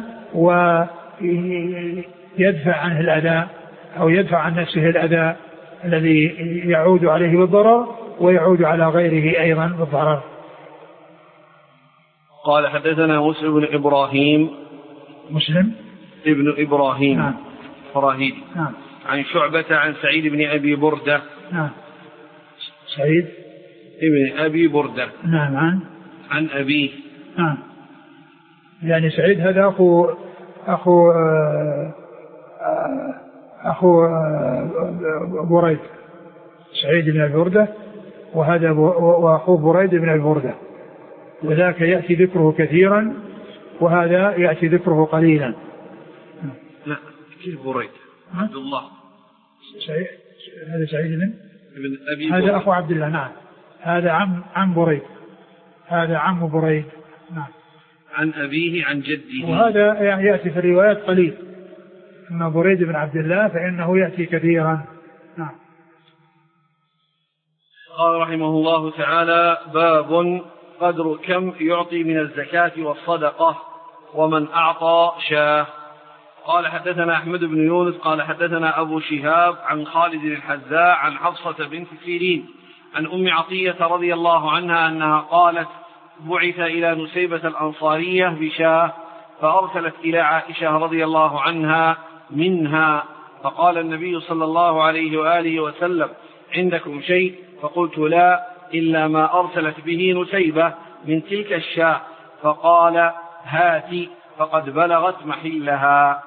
ويدفع عنه الأذى أو يدفع عن نفسه الأذى الذي يعود عليه بالضرر ويعود على غيره أيضا بالضرر. قال حدثنا مسلم بن إبراهيم مسلم ابن إبراهيم نعم فراهيدي نعم عن شعبة عن سعيد بن أبي بردة نعم سعيد ابن أبي بردة نعم عن عن أبيه نعم، يعني سعيد هذا أخو أخو أخو بريد، سعيد بن أبي بردة وهذا وأخوه بريد بن أبي بردة، وذاك يأتي ذكره كثيرا وهذا يأتي ذكره قليلا. لا كيف بريد عبد الله سعيد هذا سعيد بن ابن أبي هذا بريد. أخو عبد الله نعم، هذا عم عم بريد، هذا عم بريد نعم، عن أبيه عن جده، وهذا يعني يأتي في الروايات قليل، أما بريد بن عبد الله فإنه يأتي كثيرا. نعم. قال رحمه الله تعالى باب قدر كم يعطي من الزكاة والصدقة ومن أعطى شاه. قال حدثنا أحمد بن يونس قال حدثنا أبو شهاب عن خالد الحذاء عن حفصة بنت سيرين عن أم عطية رضي الله عنها أنها قالت بعث إلى نسيبة الأنصارية بشاه فأرسلت إلى عائشة رضي الله عنها منها، فقال النبي صلى الله عليه وآله وسلم عندكم شيء؟ فقلت لا إلا ما أرسلت به نسيبة من تلك الشاة، فقال هاتي فقد بلغت محلها.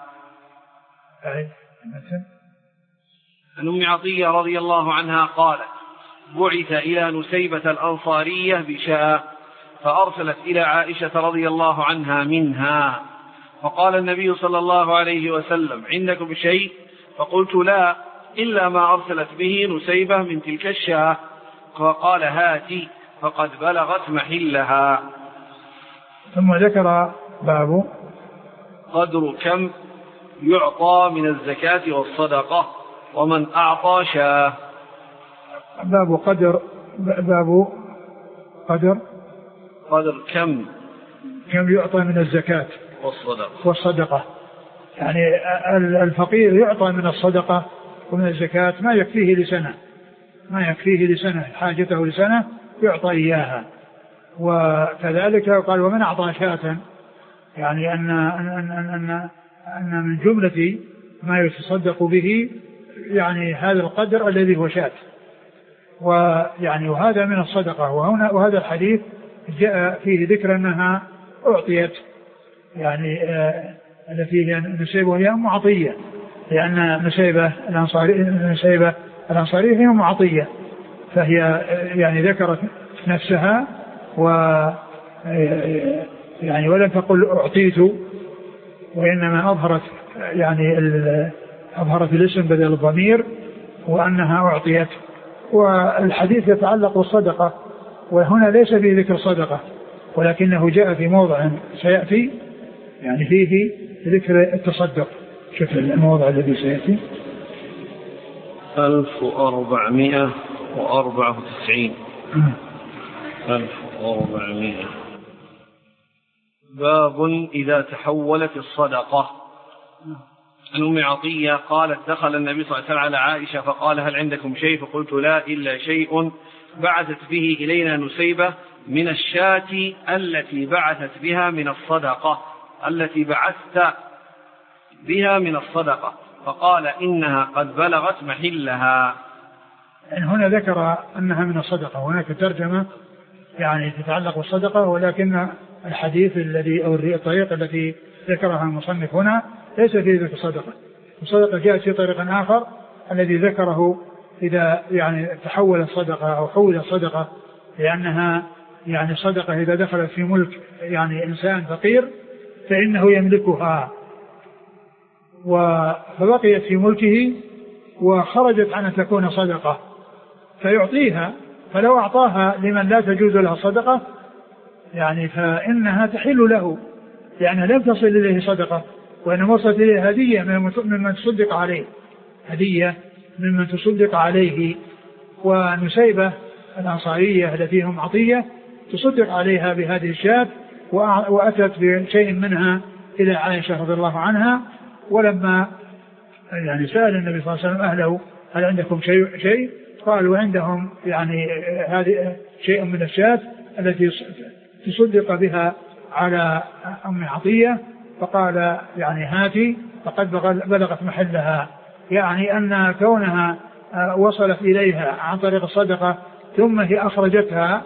عن أم عطية رضي الله عنها قالت بعث إلى نسيبة الأنصارية بشاة فأرسلت إلى عائشة رضي الله عنها منها، فقال النبي صلى الله عليه وسلم عندكم شيء؟ فقلت لا إلا ما أرسلت به نسيبة من تلك الشاة، فقال هاتي فقد بلغت محلها. ثم ذكر باب قدر كم يعطى من الزكاة والصدقة ومن أعطى شاه. باب قدر باب قدر قدر كم كم يعطى من الزكاة والصدقة والصدقة، يعني الفقير يعطى من الصدقة ومن الزكاة ما يكفيه لسنة، ما يكفيه لسنة حاجته لسنة يعطى إياها. وكذلك قال ومن أعطى شاة، يعني أن, أن, أن, أن, أن من جملة ما يتصدق به يعني هذا القدر الذي هو شاة، ويعني وهذا من الصدقة. وهنا وهذا الحديث جاء فيه ذكر أنها أعطيت، يعني التي هي نسيبه هي أم عطية، لأن نسيبة الأنصاري نسيبة الأنصارية هي أم عطية، فهي يعني ذكرت نفسها و يعني ولم تقل أعطيت، وإنما أظهرت يعني أظهرت الاسم بدل الضمير وأنها أعطيت. والحديث يتعلق بالصدقة، وهنا ليس فيه ذكر صدقة، ولكنه جاء في موضع سيأتي يعني فيه ذكر التصدق. شوف الموضع الذي سيأتي ألف وأربعمائة وأربعة وتسعين. ألف وأربعمائة. باب إذا تحولت الصدقة. عن أم عطية قالت دخل النبي صلى الله عليه وسلم على عائشة فقال هل عندكم شيء؟ فقلت لا إلا شيء بعثت به إلينا نسيبة من الشاة التي بعثت بها من الصدقة التي بعثت بها من الصدقة، فقال إنها قد بلغت محلها. يعني هنا ذكر أنها من الصدقة، هناك ترجمة يعني تتعلق بالصدقة، ولكن الحديث الذي أو الطريقة التي ذكرها المصنف هنا ليس فيه ذكر صدقة. الصدقة جاءت في طريق آخر الذي ذكره إذا يعني تحول الصدقة أو حول الصدقة، لأنها يعني صدقة إذا دخلت في ملك يعني إنسان فقير فإنه يملكها، فبقيت في ملكه وخرجت عن أن تكون صدقة فيعطيها، فلو أعطاها لمن لا تجوز له صدقة يعني فإنها تحل له، لأنها لم تصل إليه صدقة، وإنما وصلت إليه هدية ممن تصدق عليه، هدية ممن تصدق عليه. ونسيبة الأنصارية التي هم عطية تصدق عليها بهذه الشاة، وأتت بشيء منها إلى عائشة رضي الله عنها، ولما يعني سأل النبي صلى الله عليه وسلم أهله هل عندكم شيء شيء قالوا عندهم يعني هذه شيء من الشاة التي تصدق بها على أم عطية، فقال يعني هاتي فقد بلغت محلها، يعني أن كونها وصلت إليها عن طريق الصدقة ثم هي أخرجتها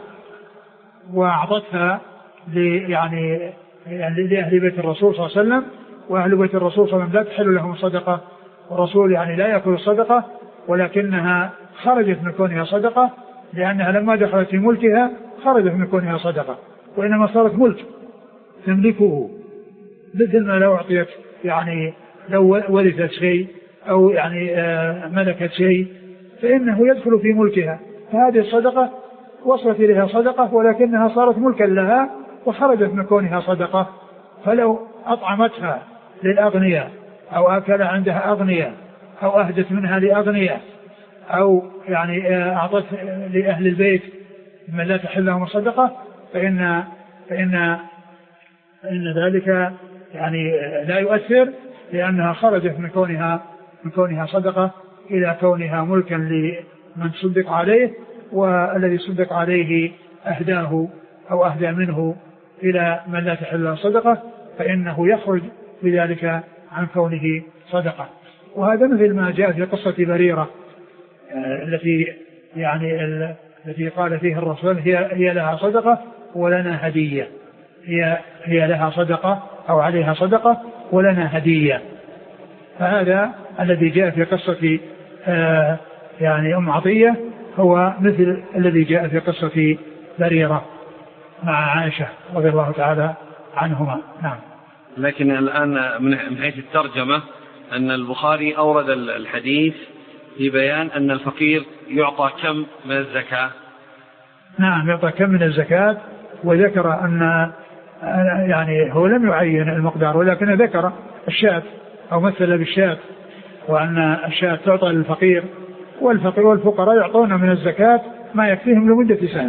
وأعطتها يعني يعني لأهل بيت الرسول صلى الله عليه وسلم، وأهل بيت الرسول صلى الله عليه وسلم لا تحل لهم الصدقة، والرسول يعني لا يأكل الصدقة، ولكنها خرجت من كونها صدقة لأنها لما دخلت في ملكها خرجت من كونها صدقة، وإنما صارت ملك تملكه، مثل ما لو أعطيت يعني لو ورثت شيء أو يعني ملكت شيء فإنه يدخل في ملكها. فهذه الصدقة وصلت إليها صدقة ولكنها صارت ملكا لها وخرجت من كونها صدقة، فلو أطعمتها للأغنياء أو أكل عندها أغنياء أو أهدت منها لأغنياء أو يعني أعطت لأهل البيت من لا تحل لهم الصدقة فإن فإن فإن ذلك يعني لا يؤثر، لأنها خرجت من كونها من كونها صدقة إلى كونها ملكا لمن صدق عليه، والذي صدق عليه أهداه أو أهدى منه إلى من لا تحل له الصدقة فإنه يخرج بذلك عن كونه صدقة. وهذا مثل ما جاء في قصة بريرة التي يعني التي قال فيها الرسول هي هي لها صدقة ولنا هدية، هي هي لها صدقة أو عليها صدقة ولنا هدية. فهذا الذي جاء في قصة آه يعني أم عطية هو مثل الذي جاء في قصة بريرة مع عائشة رضي الله تعالى عنهما. نعم. لكن الآن من حيث الترجمة أن البخاري أورد الحديث في بيان أن الفقير يعطى كم من الزكاة. نعم يعطى كم من الزكاة، وذكر أن يعني هو لم يعين المقدار ولكن ذكر الشاة أو مثل بالشاة، وأن الشاة تعطى للفقير، والفقير والفقراء يعطون من الزكاة ما يكفيهم لمدة سنة،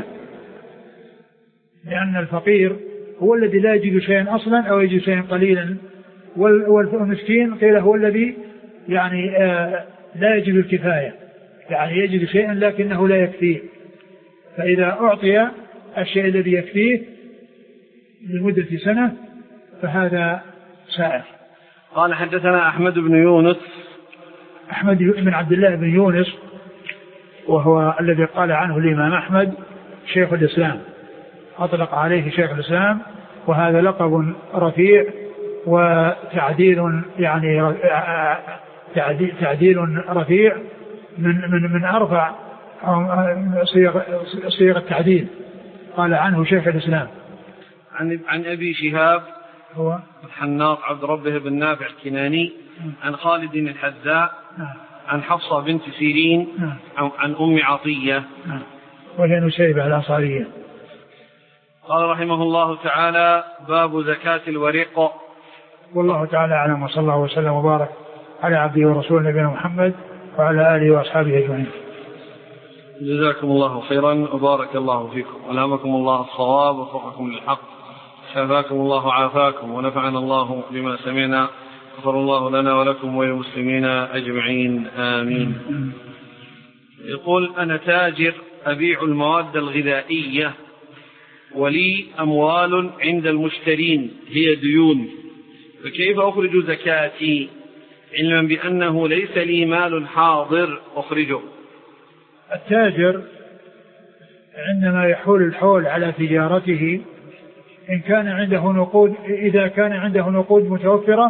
لأن الفقير هو الذي لا يجد شيئا أصلا أو يجد شيئا قليلا، والمسكين قيل هو الذي يعني آه لا يجد الكفاية، يعني يجد شيئا لكنه لا يكفيه، فإذا أعطي الشيء الذي يكفيه لمدة سنة فهذا سائر. قال حدثنا أحمد بن يونس. أحمد بن عبد الله بن يونس وهو الذي قال عنه الإمام أحمد شيخ الإسلام، أطلق عليه شيخ الإسلام، وهذا لقب رفيع وتعديل يعني تعديل, تعديل رفيع من, من, من أرفع صيغ, صيغ التعديل. قال عنه شيخ الإسلام. عن, عن أبي شهاب هو الحناط عبد ربه بن نافع الكناني عن خالد الحذاء عن حفصة بنت سيرين عن أم عطية وهي نسيبة الأنصارية. قال رحمه الله تعالى: باب زكاة الورق. والله تعالى أعلم، وصلى الله وسلم وبارك على عبده ورسوله نبينا محمد وعلى آله وأصحابه أجمعين. جزاكم الله خيرا وبارك الله فيكم، ألهمكم الله الصواب ووفقكم للحق، شفاكم الله وعافاكم، ونفعنا الله بما سمعنا، غفر الله لنا ولكم وللمسلمين أجمعين، آمين. يقول: أنا تاجر أبيع المواد الغذائية ولي أموال عند المشترين هي ديون، فكيف أخرج زكاتي علما بأنه ليس لي مال حاضر أخرجه؟ التاجر عندما يحول الحول على تجارته إن كان عنده نقود، إذا كان عنده نقود متوفرة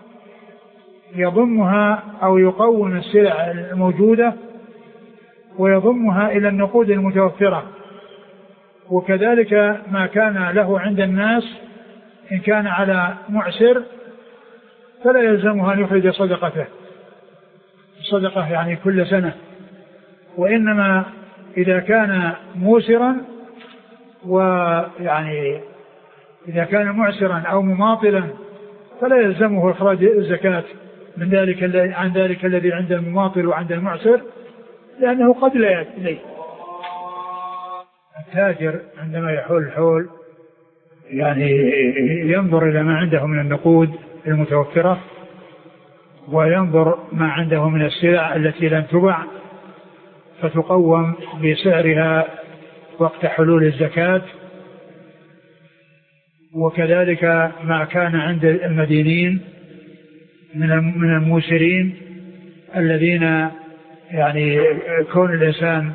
يضمها أو يقوم السلع الموجودة ويضمها إلى النقود المتوفرة، وكذلك ما كان له عند الناس إن كان على معسر فلا يلزمها أن يخرج صدقته صدقة يعني كل سنة، وإنما إذا كان موسرا ويعني إذا كان معسرا أو مماطلا فلا يلزمه إخراج الزكاة من ذلك عن ذلك الذي عند المماطل وعند المعسر، لأنه قد لا يأتي إليه. التاجر عندما يحول الحول يعني ينظر إلى ما عنده من النقود المتوفرة وينظر ما عنده من السلع التي لم تباع فتقوم بسعرها وقت حلول الزكاة، وكذلك ما كان عند المدينين من الموسرين الذين يعني كون الإنسان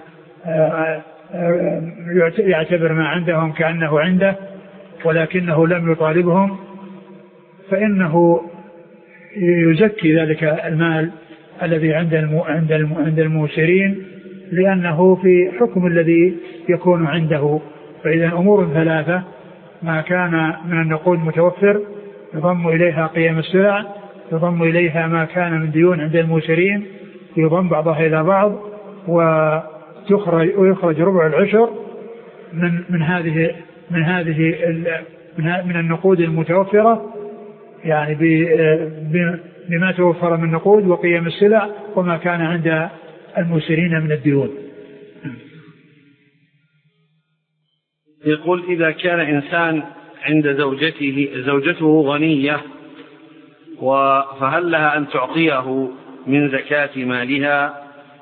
يعتبر ما عندهم كأنه عنده ولكنه لم يطالبهم، فإنه يزكي ذلك المال الذي عند عند الموسرين لأنه في حكم الذي يكون عنده. فإذا أمور ثلاثة: ما كان من النقود متوفر يضم إليها قيم السلع، يضم إليها ما كان من ديون عند الموسرين يضم بعضها إلى بعض، وتخرج ويخرج ربع العشر من من هذه من هذه من النقود المتوفرة، يعني بما توفر من نقود وقيم السلع وما كان عند الموسرين من الديون. يقول: إذا كان إنسان عند زوجته زوجته غنية فهل لها أن تعطيه من زكاة مالها؟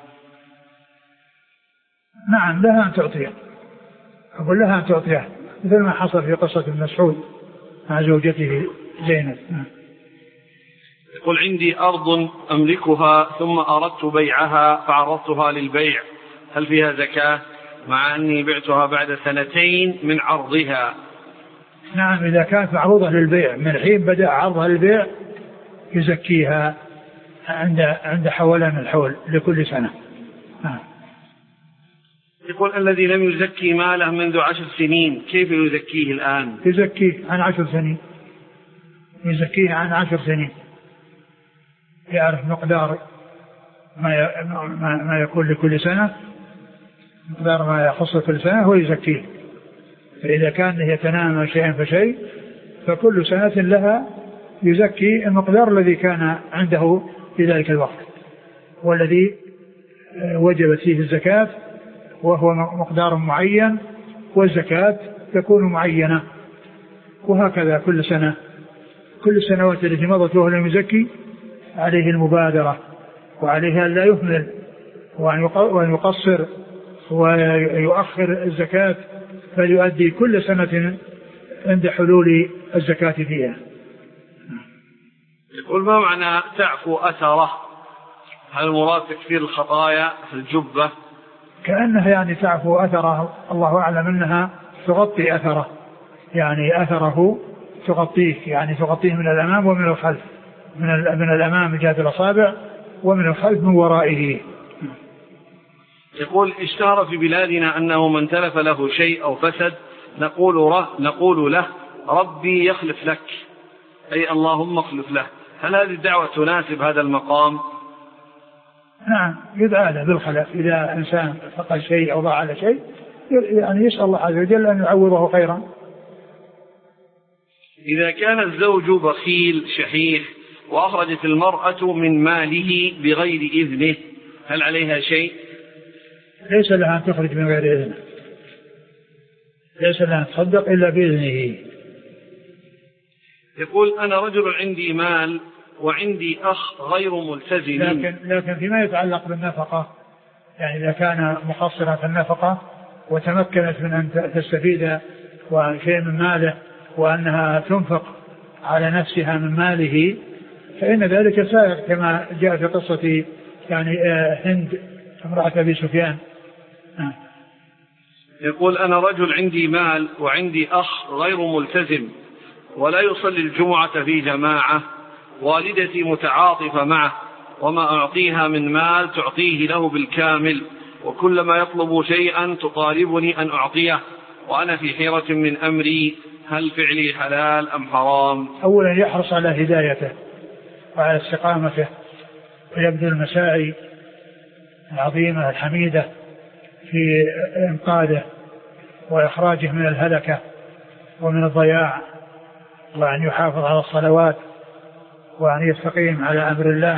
نعم لها أن تعطيه، أقول لها أن تعطيه مثل ما حصل في قصة ابن مسعود مع زوجته زينب. يقول: عندي أرض أملكها ثم أردت بيعها فعرضتها للبيع، هل فيها زكاة مع أني بعتها بعد سنتين من عرضها؟ نعم إذا كانت معروضة للبيع من حين بدأ عرضها للبيع يزكيها عند عند حولان الحول لكل سنة. آه. يقول: الذي لم يزكي ماله منذ عشر سنين كيف يزكيه الآن؟ يزكيه عن عشر سنين يزكيه عن عشر سنين يعرف مقدار ما ما يكون لكل سنة، مقدار ما يخص كل سنة هو يزكيه. فإذا كان يتنامى شيئا فشيء فكل سنة لها يزكي المقدار الذي كان عنده في ذلك الوقت والذي وجبت فيه الزكاة، وهو مقدار معين، والزكاة تكون معينة، وهكذا كل سنة. كل السنوات التي مضت وهو لم يزكي عليه المبادرة، وعليها لا يهمل وأن يقصر ويؤخر الزكاة، فليؤدي كل سنة عند حلول الزكاة فيها. يقول: ما معنى تعفو أثره؟ هل المراد تكفير الخطايا في الجبة؟ كأنها يعني تعفو أثره، الله أعلم أنها تغطي أثره، يعني أثره تغطيه، يعني تغطيه من الأمام ومن الخلف، من من الأمام من جهة الأصابع، ومن الخلف من ورائه. يقول اشتهر في بلادنا أنه من تلف له شيء أو فسد نقول, نقول له ربي يخلف لك، أي اللهم اخلف له. هل هذه الدعوة تناسب هذا المقام؟ نعم يدعى له بالخلف. إذا إنسان فقد شيء أو ضاع على شيء يعني يسأل الله عز وجل أن يعوضه خيرا. إذا كان الزوج بخيل شحيح وأخرجت المرأة من ماله بغير إذنه هل عليها شيء؟ ليس لها أن تخرج من غير إذنه، ليس لها أن تصدق إلا بإذنه. يقول أنا رجل عندي مال وعندي أخ غير ملتزم، لكن, لكن فيما يتعلق بالنفقة يعني إذا كان مقصرا في النفقة وتمكنت من أن تستفيد وعن شيء من ماله وأنها تنفق على نفسها من ماله فإن ذلك سائغ كما جاء في قصة يعني هند امرأة أبي سفيان. يقول أنا رجل عندي مال وعندي أخ غير ملتزم ولا يصلي الجمعة في جماعة، والدتي متعاطفة معه وما أعطيها من مال تعطيه له بالكامل، وكلما يطلب شيئا تطالبني أن أعطيه وأنا في حيرة من أمري، هل فعلي حلال أم حرام؟ أولا يحرص على هدايته وعلى استقامته ويبذل المساعي العظيمة الحميدة في إنقاذه وإخراجه من الهلكة ومن الضياع، وأن يحافظ على الصلوات وأن يستقيم على أمر الله.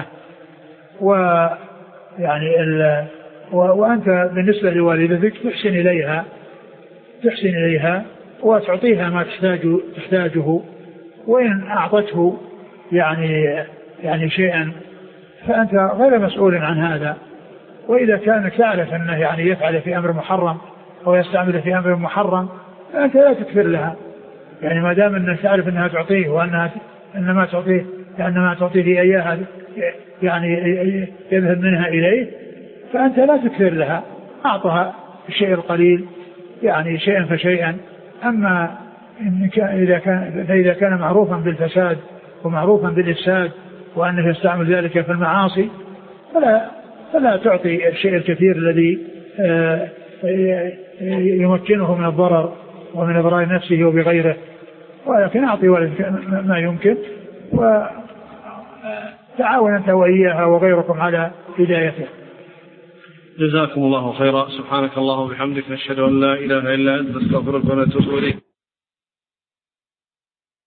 ويعني ال... و... وأنت بالنسبة لوالدتك تحسن إليها تحسن إليها وتعطيها ما تحتاج تحتاجه، وإن أعطته يعني يعني شيئا فأنت غير مسؤول عن هذا. وإذا كانت تعرف أنه يعني يفعل في أمر محرم أو يستعمل في أمر محرم فأنت لا تكفر لها، يعني ما دام أنك تعرف أنها تعطيه وأنها إنما تعطيه لأن ما تعطيه إياها يعني يذهب منها إليه فأنت لا تكفر لها، أعطها الشيء القليل يعني شيئا فشيئا. أما إذا كان فإذا كان معروفا بالفساد ومعروفا بالإفساد وأنه يستعمل ذلك في المعاصي فلا فلا تعطي الشيء الكثير الذي يمكنه من الضرر ومن إضرار نفسه وبغيره، ولكن أعطي والدك ما يمكن وتعاون أنت وإياها وغيركم على هدايته. جزاكم الله خيرا. سبحانك الله وبحمدك نشهد أن لا إله إلا أنت نستغفرك ونتوب إليك.